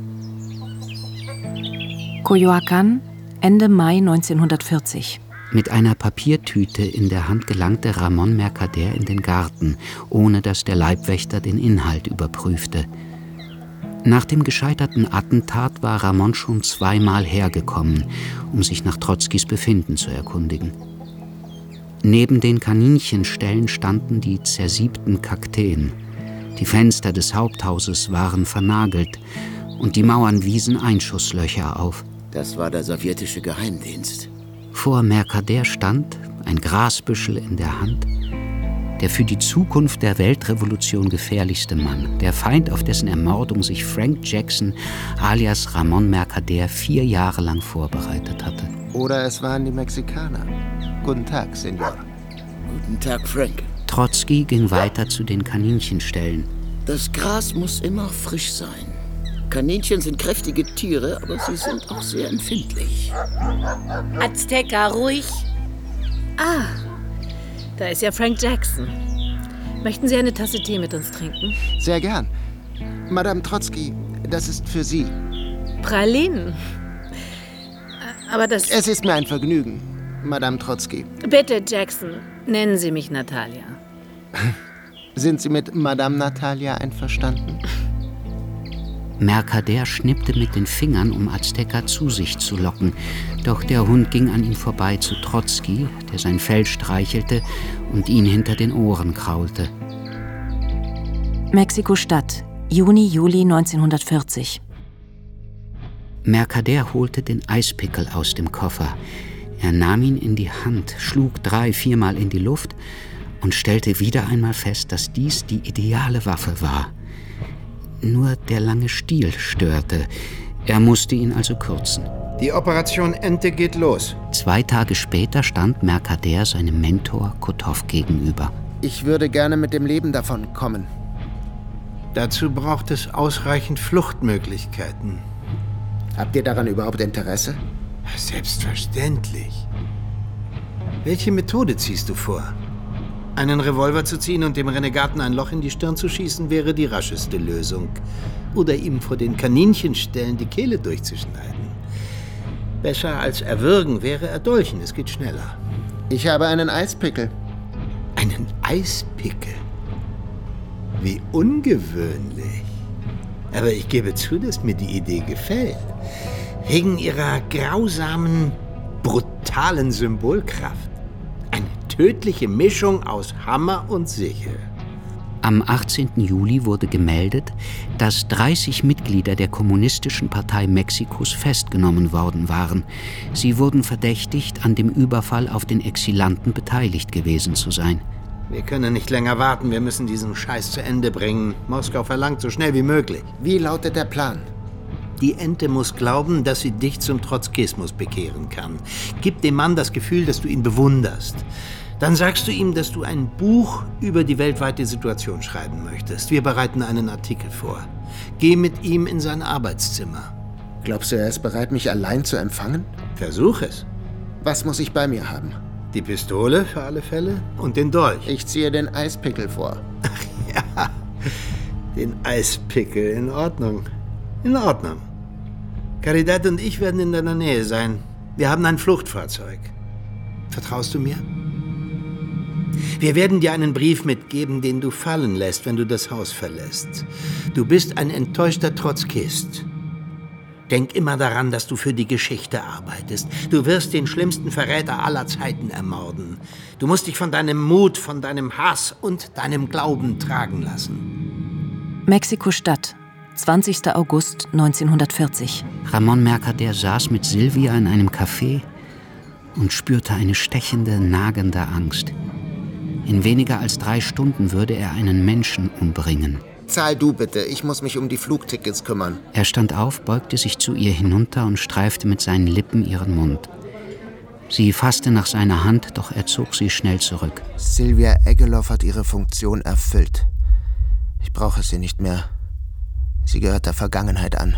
Coyoacán, Ende Mai neunzehnhundertvierzig. Mit einer Papiertüte in der Hand gelangte Ramón Mercader in den Garten, ohne dass der Leibwächter den Inhalt überprüfte. Nach dem gescheiterten Attentat war Ramón schon zweimal hergekommen, um sich nach Trotzkis Befinden zu erkundigen. Neben den Kaninchenställen standen die zersiebten Kakteen. Die Fenster des Haupthauses waren vernagelt und die Mauern wiesen Einschusslöcher auf. Das war der sowjetische Geheimdienst. Vor Mercader stand, ein Grasbüschel in der Hand, der für die Zukunft der Weltrevolution gefährlichste Mann, der Feind, auf dessen Ermordung sich Frank Jackson alias Ramón Mercader vier Jahre lang vorbereitet hatte. Oder es waren die Mexikaner. Guten Tag, Senor. Guten Tag, Frank. Trotzki ging weiter zu den Kaninchenställen. Das Gras muss immer frisch sein. Kaninchen sind kräftige Tiere, aber sie sind auch sehr empfindlich. Azteca, ruhig. Ah, da ist ja Frank Jackson. Möchten Sie eine Tasse Tee mit uns trinken? Sehr gern. Madame Trotzki, das ist für Sie. Pralinen. aber das... Es ist mir ein Vergnügen, Madame Trotzki. Bitte, Jackson, nennen Sie mich Natalia. Sind Sie mit Madame Natalia einverstanden? Mercader schnippte mit den Fingern, um Azteca zu sich zu locken. Doch der Hund ging an ihm vorbei zu Trotzki, der sein Fell streichelte und ihn hinter den Ohren kraulte. Mexiko-Stadt, Juni, Juli neunzehnhundertvierzig. Mercader holte den Eispickel aus dem Koffer. Er nahm ihn in die Hand, schlug drei, viermal in die Luft und stellte wieder einmal fest, dass dies die ideale Waffe war. Nur der lange Stiel störte. Er musste ihn also kürzen. Die Operation Ente geht los. Zwei Tage später stand Mercader seinem Mentor Kotov gegenüber. Ich würde gerne mit dem Leben davon kommen. Dazu braucht es ausreichend Fluchtmöglichkeiten. Habt ihr daran überhaupt Interesse? Selbstverständlich. Welche Methode ziehst du vor? Einen Revolver zu ziehen und dem Renegaten ein Loch in die Stirn zu schießen, wäre die rascheste Lösung. Oder ihm vor den Kaninchenstellen die Kehle durchzuschneiden. Besser als erwürgen wäre erdolchen, es geht schneller. Ich habe einen Eispickel. Einen Eispickel? Wie ungewöhnlich. Aber ich gebe zu, dass mir die Idee gefällt. Wegen ihrer grausamen, brutalen Symbolkraft. Eine tödliche Mischung aus Hammer und Sichel. Am achtzehnten Juli wurde gemeldet, dass dreißig Mitglieder der Kommunistischen Partei Mexikos festgenommen worden waren. Sie wurden verdächtigt, an dem Überfall auf den Exilanten beteiligt gewesen zu sein. Wir können nicht länger warten, wir müssen diesen Scheiß zu Ende bringen. Moskau verlangt so schnell wie möglich. Wie lautet der Plan? Die Ente muss glauben, dass sie dich zum Trotzkismus bekehren kann. Gib dem Mann das Gefühl, dass du ihn bewunderst. Dann sagst du ihm, dass du ein Buch über die weltweite Situation schreiben möchtest. Wir bereiten einen Artikel vor. Geh mit ihm in sein Arbeitszimmer. Glaubst du, er ist bereit, mich allein zu empfangen? Versuch es. Was muss ich bei mir haben? Die Pistole für alle Fälle und den Dolch. Ich ziehe den Eispickel vor. Ach ja, den Eispickel. In Ordnung. In Ordnung. Caridad und ich werden in deiner Nähe sein. Wir haben ein Fluchtfahrzeug. Vertraust du mir? Wir werden dir einen Brief mitgeben, den du fallen lässt, wenn du das Haus verlässt. Du bist ein enttäuschter Trotzkist. Denk immer daran, dass du für die Geschichte arbeitest. Du wirst den schlimmsten Verräter aller Zeiten ermorden. Du musst dich von deinem Mut, von deinem Hass und deinem Glauben tragen lassen. Mexiko-Stadt, zwanzigster August neunzehnhundertvierzig. Ramon Mercader saß mit Silvia in einem Café und spürte eine stechende, nagende Angst. In weniger als drei Stunden würde er einen Menschen umbringen. Zahl du bitte, ich muss mich um die Flugtickets kümmern. Er stand auf, beugte sich zu ihr hinunter und streifte mit seinen Lippen ihren Mund. Sie fasste nach seiner Hand, doch er zog sie schnell zurück. Sylvia Eggeloff hat ihre Funktion erfüllt. Ich brauche sie nicht mehr. Sie gehört der Vergangenheit an.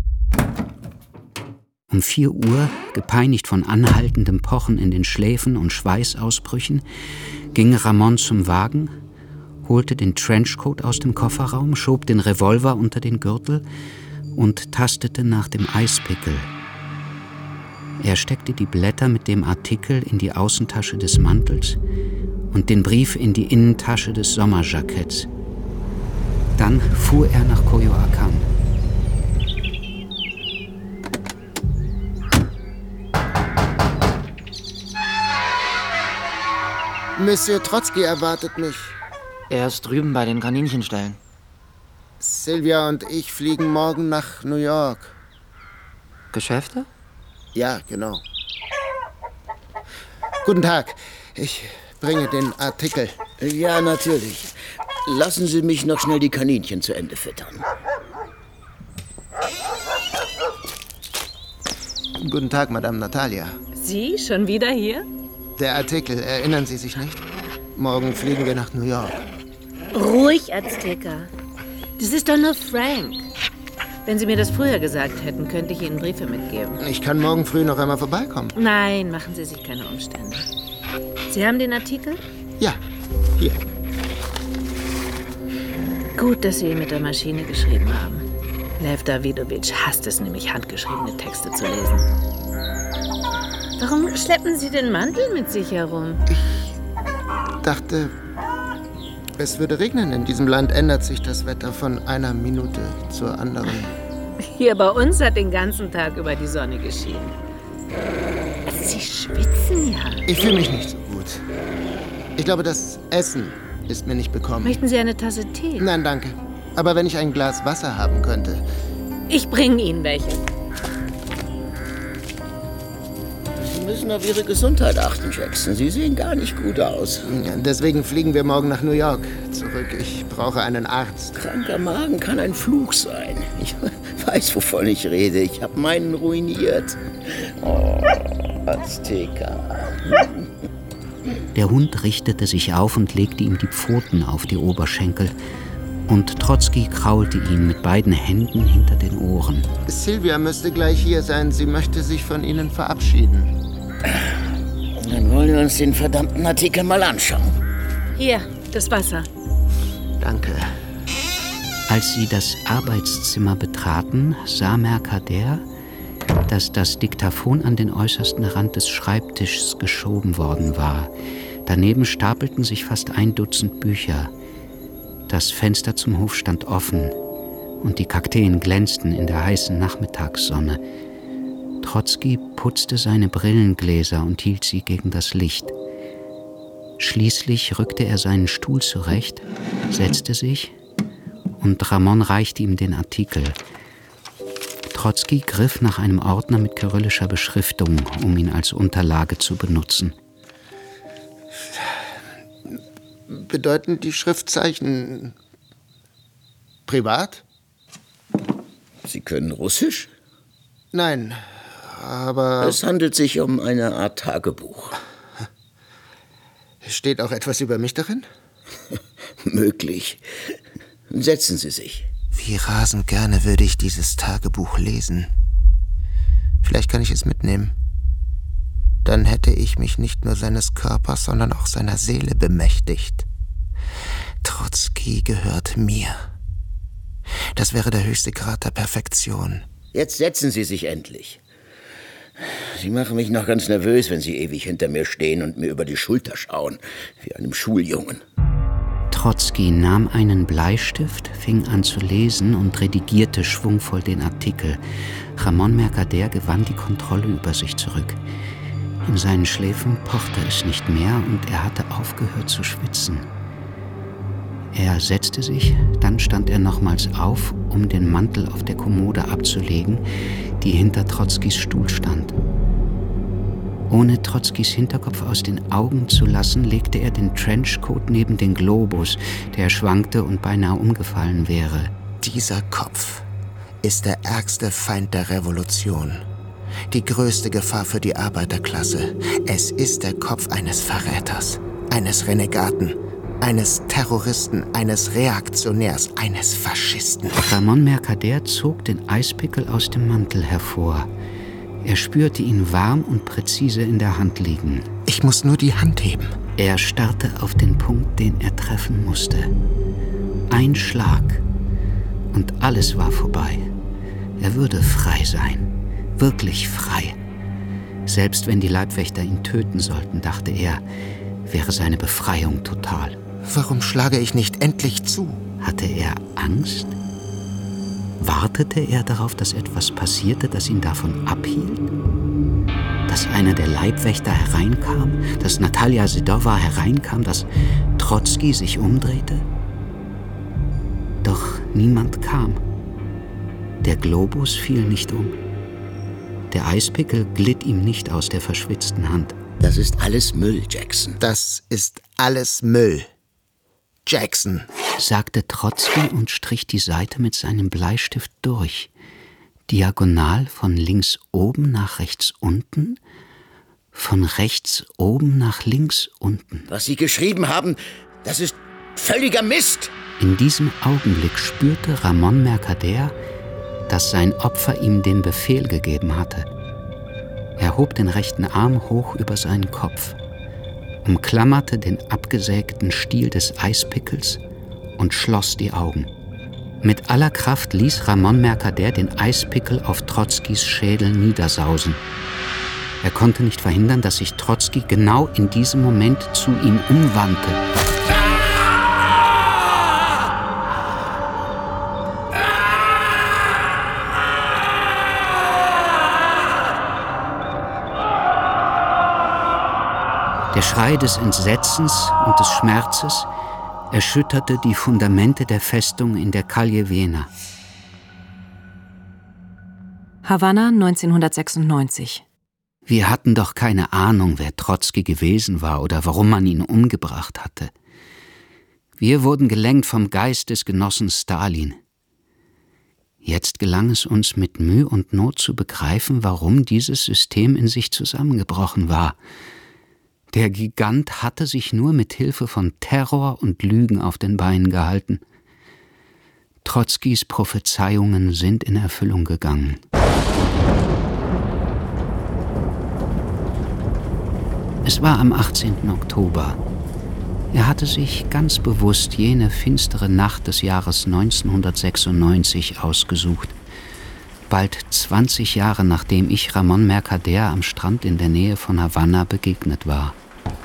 Um vier Uhr, gepeinigt von anhaltendem Pochen in den Schläfen und Schweißausbrüchen, ging Ramon zum Wagen, holte den Trenchcoat aus dem Kofferraum, schob den Revolver unter den Gürtel und tastete nach dem Eispickel. Er steckte die Blätter mit dem Artikel in die Außentasche des Mantels und den Brief in die Innentasche des Sommerjacketts. Dann fuhr er nach Coyoacán. Monsieur Trotzki erwartet mich. Er ist drüben bei den Kaninchenstellen. Sylvia und ich fliegen morgen nach New York. Geschäfte? Ja, genau. Guten Tag. Ich bringe den Artikel. Ja, natürlich. Lassen Sie mich noch schnell die Kaninchen zu Ende füttern. Guten Tag, Madame Natalia. Sie schon wieder hier? Der Artikel, erinnern Sie sich nicht? Morgen fliegen wir nach New York. Ruhig, Azteca. Das ist doch nur Frank. Wenn Sie mir das früher gesagt hätten, könnte ich Ihnen Briefe mitgeben. Ich kann morgen früh noch einmal vorbeikommen. Nein, machen Sie sich keine Umstände. Sie haben den Artikel? Ja, hier. Gut, dass Sie ihn mit der Maschine geschrieben haben. Lev Davidovich hasst es nämlich, handgeschriebene Texte zu lesen. Warum schleppen Sie den Mantel mit sich herum? Ich dachte, es würde regnen. In diesem Land ändert sich das Wetter von einer Minute zur anderen. Hier bei uns hat den ganzen Tag über die Sonne geschienen. Sie schwitzen ja. Ich fühle mich nicht so gut. Ich glaube, das Essen ist mir nicht bekommen. Möchten Sie eine Tasse Tee? Nein, danke. Aber wenn ich ein Glas Wasser haben könnte. Ich bringe Ihnen welche. Sie müssen auf Ihre Gesundheit achten, Jackson. Sie sehen gar nicht gut aus. Ja, deswegen fliegen wir morgen nach New York zurück. Ich brauche einen Arzt. Kranker Magen kann ein Fluch sein. Ich weiß, wovon ich rede. Ich habe meinen ruiniert. Oh, Azteca. Der Hund richtete sich auf und legte ihm die Pfoten auf die Oberschenkel. Und Trotzki kraulte ihn mit beiden Händen hinter den Ohren. Sylvia müsste gleich hier sein. Sie möchte sich von Ihnen verabschieden. Dann wollen wir uns den verdammten Artikel mal anschauen. Hier, das Wasser. Danke. Als sie das Arbeitszimmer betraten, sah Mercader, dass das Diktaphon an den äußersten Rand des Schreibtischs geschoben worden war. Daneben stapelten sich fast ein Dutzend Bücher. Das Fenster zum Hof stand offen und die Kakteen glänzten in der heißen Nachmittagssonne. Trotzki putzte seine Brillengläser und hielt sie gegen das Licht. Schließlich rückte er seinen Stuhl zurecht, setzte sich und Ramon reichte ihm den Artikel. Trotzki griff nach einem Ordner mit kyrillischer Beschriftung, um ihn als Unterlage zu benutzen. Bedeuten die Schriftzeichen privat? Sie können Russisch? Nein, aber... Es handelt sich um eine Art Tagebuch. Steht auch etwas über mich darin? Möglich. Setzen Sie sich. Wie rasend gerne würde ich dieses Tagebuch lesen. Vielleicht kann ich es mitnehmen. Dann hätte ich mich nicht nur seines Körpers, sondern auch seiner Seele bemächtigt. Trotzki gehört mir. Das wäre der höchste Grad der Perfektion. Jetzt setzen Sie sich endlich. Sie machen mich noch ganz nervös, wenn Sie ewig hinter mir stehen und mir über die Schulter schauen, wie einem Schuljungen. Trotzki nahm einen Bleistift, fing an zu lesen und redigierte schwungvoll den Artikel. Ramon Mercader gewann die Kontrolle über sich zurück. In seinen Schläfen pochte es nicht mehr und er hatte aufgehört zu schwitzen. Er setzte sich, dann stand er nochmals auf, um den Mantel auf der Kommode abzulegen, die hinter Trotzkis Stuhl stand. Ohne Trotzkis Hinterkopf aus den Augen zu lassen, legte er den Trenchcoat neben den Globus, der schwankte und beinahe umgefallen wäre. Dieser Kopf ist der ärgste Feind der Revolution. Die größte Gefahr für die Arbeiterklasse. Es ist der Kopf eines Verräters, eines Renegaten, eines Terroristen, eines Reaktionärs, eines Faschisten. Ramon Mercader zog den Eispickel aus dem Mantel hervor. Er spürte ihn warm und präzise in der Hand liegen. Ich muss nur die Hand heben. Er starrte auf den Punkt, den er treffen musste. Ein Schlag und alles war vorbei. Er würde frei sein. Wirklich frei. Selbst wenn die Leibwächter ihn töten sollten, dachte er, wäre seine Befreiung total. Warum schlage ich nicht endlich zu? Hatte er Angst? Wartete er darauf, dass etwas passierte, das ihn davon abhielt? Dass einer der Leibwächter hereinkam? Dass Natalja Sedova hereinkam? Dass Trotzki sich umdrehte? Doch niemand kam. Der Globus fiel nicht um. Der Eispickel glitt ihm nicht aus der verschwitzten Hand. Das ist alles Müll, Jackson. Das ist alles Müll. Jackson, sagte Trotzki und strich die Seite mit seinem Bleistift durch. Diagonal von links oben nach rechts unten, von rechts oben nach links unten. Was Sie geschrieben haben, das ist völliger Mist. In diesem Augenblick spürte Ramon Mercader, dass sein Opfer ihm den Befehl gegeben hatte. Er hob den rechten Arm hoch über seinen Kopf, umklammerte den abgesägten Stiel des Eispickels und schloss die Augen. Mit aller Kraft ließ Ramon Mercader den Eispickel auf Trotzkis Schädel niedersausen. Er konnte nicht verhindern, dass sich Trotzki genau in diesem Moment zu ihm umwandte. Der Schrei des Entsetzens und des Schmerzes erschütterte die Fundamente der Festung in der Calle Vena. Havanna neunzehnhundertsechsundneunzig. Wir hatten doch keine Ahnung, wer Trotzki gewesen war oder warum man ihn umgebracht hatte. Wir wurden gelenkt vom Geist des Genossen Stalin. Jetzt gelang es uns mit Mühe und Not zu begreifen, warum dieses System in sich zusammengebrochen war. Der Gigant hatte sich nur mit Hilfe von Terror und Lügen auf den Beinen gehalten. Trotzkis Prophezeiungen sind in Erfüllung gegangen. Es war am achtzehnten Oktober. Er hatte sich ganz bewusst jene finstere Nacht des Jahres neunzehnhundertsechsundneunzig ausgesucht. Bald zwanzig Jahre nachdem ich Ramon Mercader am Strand in der Nähe von Havanna begegnet war.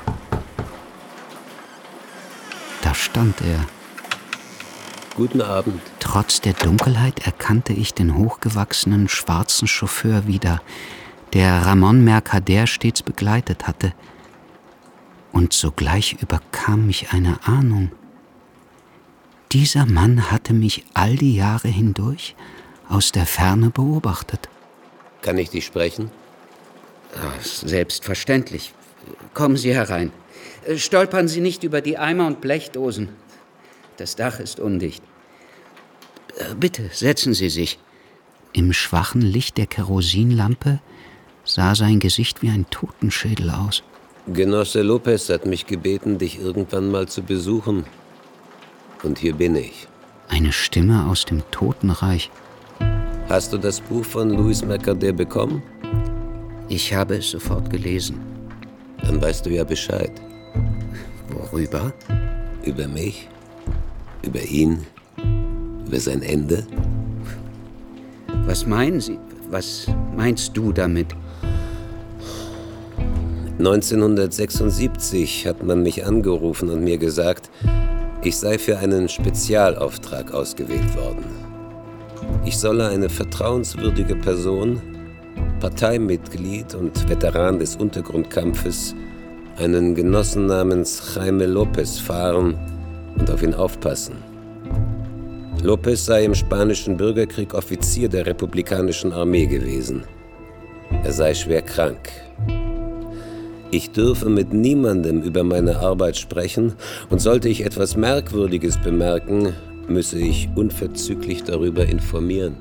Da stand er. Guten Abend. Trotz der Dunkelheit erkannte ich den hochgewachsenen, schwarzen Chauffeur wieder, der Ramon Mercader stets begleitet hatte. Und sogleich überkam mich eine Ahnung. Dieser Mann hatte mich all die Jahre hindurch aus der Ferne beobachtet. Kann ich dich sprechen? Ach, selbstverständlich. Kommen Sie herein. Stolpern Sie nicht über die Eimer und Blechdosen. Das Dach ist undicht. Bitte, setzen Sie sich. Im schwachen Licht der Kerosinlampe sah sein Gesicht wie ein Totenschädel aus. Genosse Lopez hat mich gebeten, dich irgendwann mal zu besuchen. Und hier bin ich. Eine Stimme aus dem Totenreich. Hast du das Buch von Luis Mercader bekommen? Ich habe es sofort gelesen. Dann weißt du ja Bescheid. Worüber? Über mich, über ihn, über sein Ende. Was meinen Sie? Was meinst du damit? neunzehnhundertsechsundsiebzig hat man mich angerufen und mir gesagt, ich sei für einen Spezialauftrag ausgewählt worden. Ich solle eine vertrauenswürdige Person, Parteimitglied und Veteran des Untergrundkampfes, einen Genossen namens Jaime Lopez fahren und auf ihn aufpassen. Lopez sei im Spanischen Bürgerkrieg Offizier der republikanischen Armee gewesen. Er sei schwer krank. Ich dürfe mit niemandem über meine Arbeit sprechen und sollte ich etwas Merkwürdiges bemerken, müsse ich unverzüglich darüber informieren.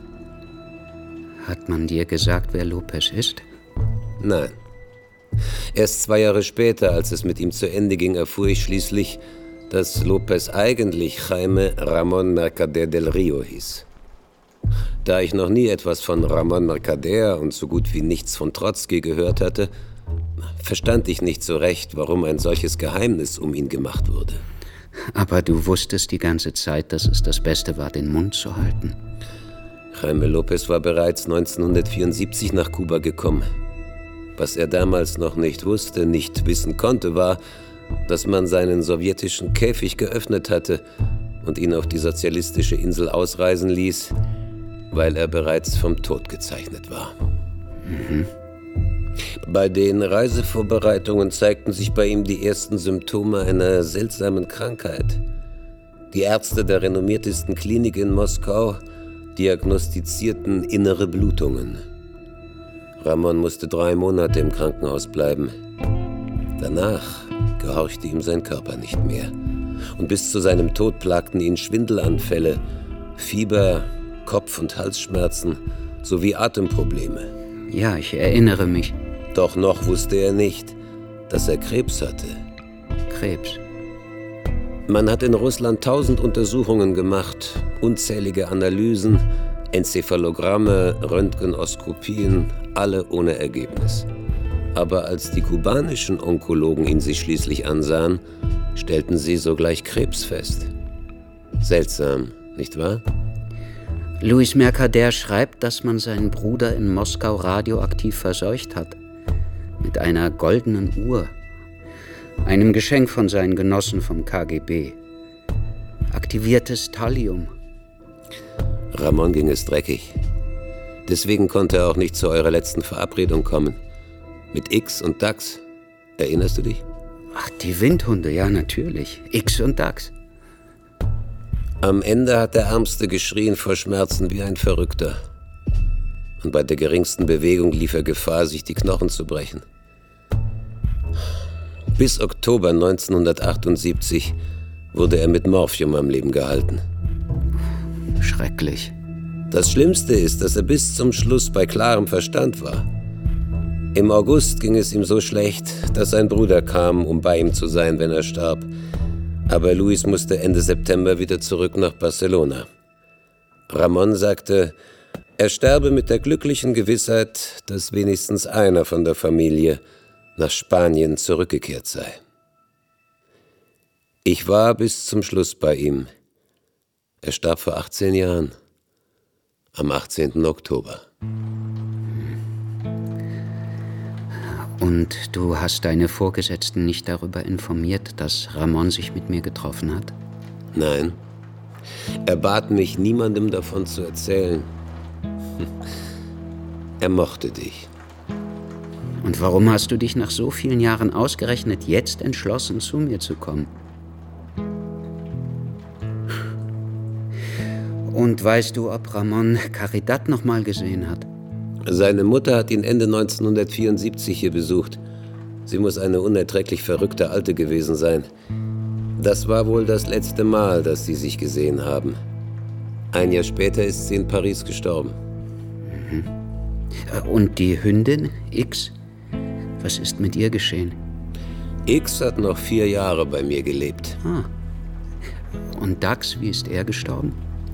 Hat man dir gesagt, wer Lopez ist? Nein. Erst zwei Jahre später, als es mit ihm zu Ende ging, erfuhr ich schließlich, dass Lopez eigentlich Jaime Ramon Mercader del Rio hieß. Da ich noch nie etwas von Ramon Mercader und so gut wie nichts von Trotzki gehört hatte, verstand ich nicht so recht, warum ein solches Geheimnis um ihn gemacht wurde. Aber du wusstest die ganze Zeit, dass es das Beste war, den Mund zu halten. Jaime Lopez war bereits neunzehnhundertvierundsiebzig nach Kuba gekommen. Was er damals noch nicht wusste, nicht wissen konnte, war, dass man seinen sowjetischen Käfig geöffnet hatte und ihn auf die sozialistische Insel ausreisen ließ, weil er bereits vom Tod gezeichnet war. Mhm. Bei den Reisevorbereitungen zeigten sich bei ihm die ersten Symptome einer seltsamen Krankheit. Die Ärzte der renommiertesten Klinik in Moskau diagnostizierten innere Blutungen. Ramon musste drei Monate im Krankenhaus bleiben. Danach gehorchte ihm sein Körper nicht mehr. Und bis zu seinem Tod plagten ihn Schwindelanfälle, Fieber, Kopf- und Halsschmerzen sowie Atemprobleme. Ja, ich erinnere mich. Doch noch wusste er nicht, dass er Krebs hatte. Krebs? Man hat in Russland tausend Untersuchungen gemacht, unzählige Analysen, Enzephalogramme, Röntgenoskopien, alle ohne Ergebnis. Aber als die kubanischen Onkologen ihn sich schließlich ansahen, stellten sie sogleich Krebs fest. Seltsam, nicht wahr? Louis Mercader schreibt, dass man seinen Bruder in Moskau radioaktiv verseucht hat. Mit einer goldenen Uhr. Einem Geschenk von seinen Genossen vom K G B. Aktiviertes Thallium. Ramon ging es dreckig. Deswegen konnte er auch nicht zu eurer letzten Verabredung kommen. Mit X und Dax. Erinnerst du dich? Ach, die Windhunde, ja natürlich. X und Dax. Am Ende hat der Ärmste geschrien vor Schmerzen wie ein Verrückter. Und bei der geringsten Bewegung lief er Gefahr, sich die Knochen zu brechen. Bis Oktober neunzehnhundertachtundsiebzig wurde er mit Morphium am Leben gehalten. Schrecklich. Das Schlimmste ist, dass er bis zum Schluss bei klarem Verstand war. Im August ging es ihm so schlecht, dass sein Bruder kam, um bei ihm zu sein, wenn er starb. Aber Luis musste Ende September wieder zurück nach Barcelona. Ramon sagte, er sterbe mit der glücklichen Gewissheit, dass wenigstens einer von der Familie nach Spanien zurückgekehrt sei. Ich war bis zum Schluss bei ihm. Er starb vor achtzehn Jahren, am achtzehnten Oktober. Und du hast deine Vorgesetzten nicht darüber informiert, dass Ramon sich mit mir getroffen hat? Nein. Er bat mich, niemandem davon zu erzählen. Er mochte dich. Und warum hast du dich nach so vielen Jahren ausgerechnet jetzt entschlossen, zu mir zu kommen? Und weißt du, ob Ramon Caridad noch mal gesehen hat? Seine Mutter hat ihn Ende neunzehnhundertvierundsiebzig hier besucht. Sie muss eine unerträglich verrückte Alte gewesen sein. Das war wohl das letzte Mal, dass sie sich gesehen haben. Ein Jahr später ist sie in Paris gestorben. Mhm. Und die Hündin, X? Was ist mit ihr geschehen? X hat noch vier Jahre bei mir gelebt. Ah. Und Dax, wie ist er gestorben?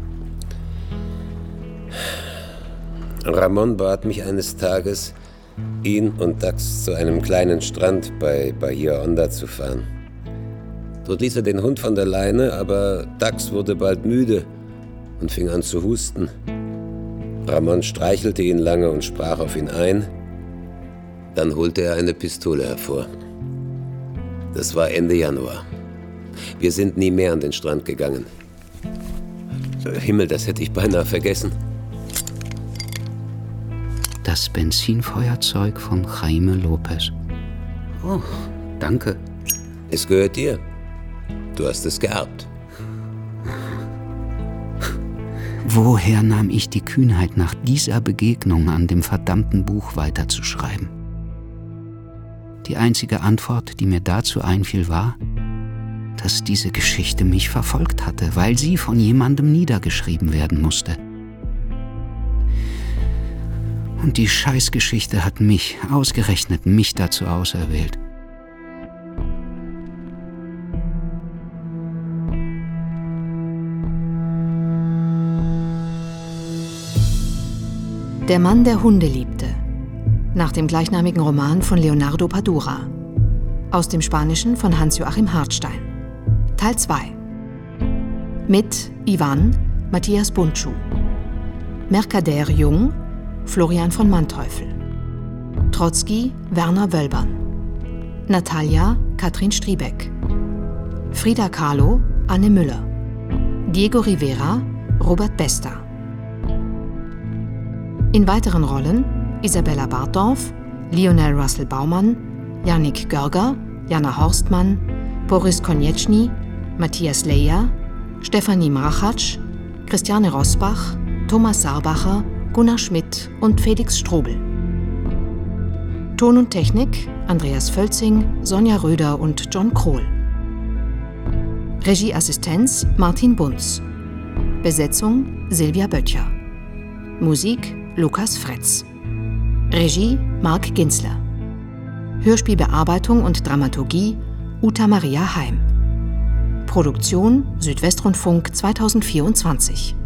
Ramon bat mich eines Tages, ihn und Dax zu einem kleinen Strand bei Bahia Honda zu fahren. Dort ließ er den Hund von der Leine, aber Dax wurde bald müde und fing an zu husten. Ramon streichelte ihn lange und sprach auf ihn ein. Dann holte er eine Pistole hervor. Das war Ende Januar. Wir sind nie mehr an den Strand gegangen. Himmel, das hätte ich beinahe vergessen. Das Benzinfeuerzeug von Jaime Lopez. Oh, danke. Es gehört dir. Du hast es geerbt. Woher nahm ich die Kühnheit, nach dieser Begegnung an dem verdammten Buch weiterzuschreiben? Die einzige Antwort, die mir dazu einfiel, war, dass diese Geschichte mich verfolgt hatte, weil sie von jemandem niedergeschrieben werden musste. Und die Scheißgeschichte hat mich, ausgerechnet mich dazu auserwählt. Der Mann, der Hunde liebte. Nach dem gleichnamigen Roman von Leonardo Padura. Aus dem Spanischen von Hans-Joachim Hartstein. Teil zwei. Mit Ivan, Matthias Buntschuh. Mercader Jung, Florian von Manteuffel. Trotzki, Werner Wölbern. Natalia, Katrin Striebeck. Frida Kahlo, Anne Müller. Diego Rivera, Robert Bester. In weiteren Rollen Isabella Bartdorf, Lionel Russell Baumann, Yannick Görger, Jana Horstmann, Boris Konieczny, Matthias Leyer, Stefanie Mrachatsch, Christiane Rosbach, Thomas Sarbacher, Gunnar Schmidt und Felix Strobel. Ton und Technik Andreas Völzing, Sonja Röder und John Krohl. Regieassistenz Martin Bunz. Besetzung Silvia Böttcher. Musik Lukas Fretz. Regie Marc Ginzler. Hörspielbearbeitung und Dramaturgie Uta Maria Heim. Produktion Südwestrundfunk zweitausendvierundzwanzig.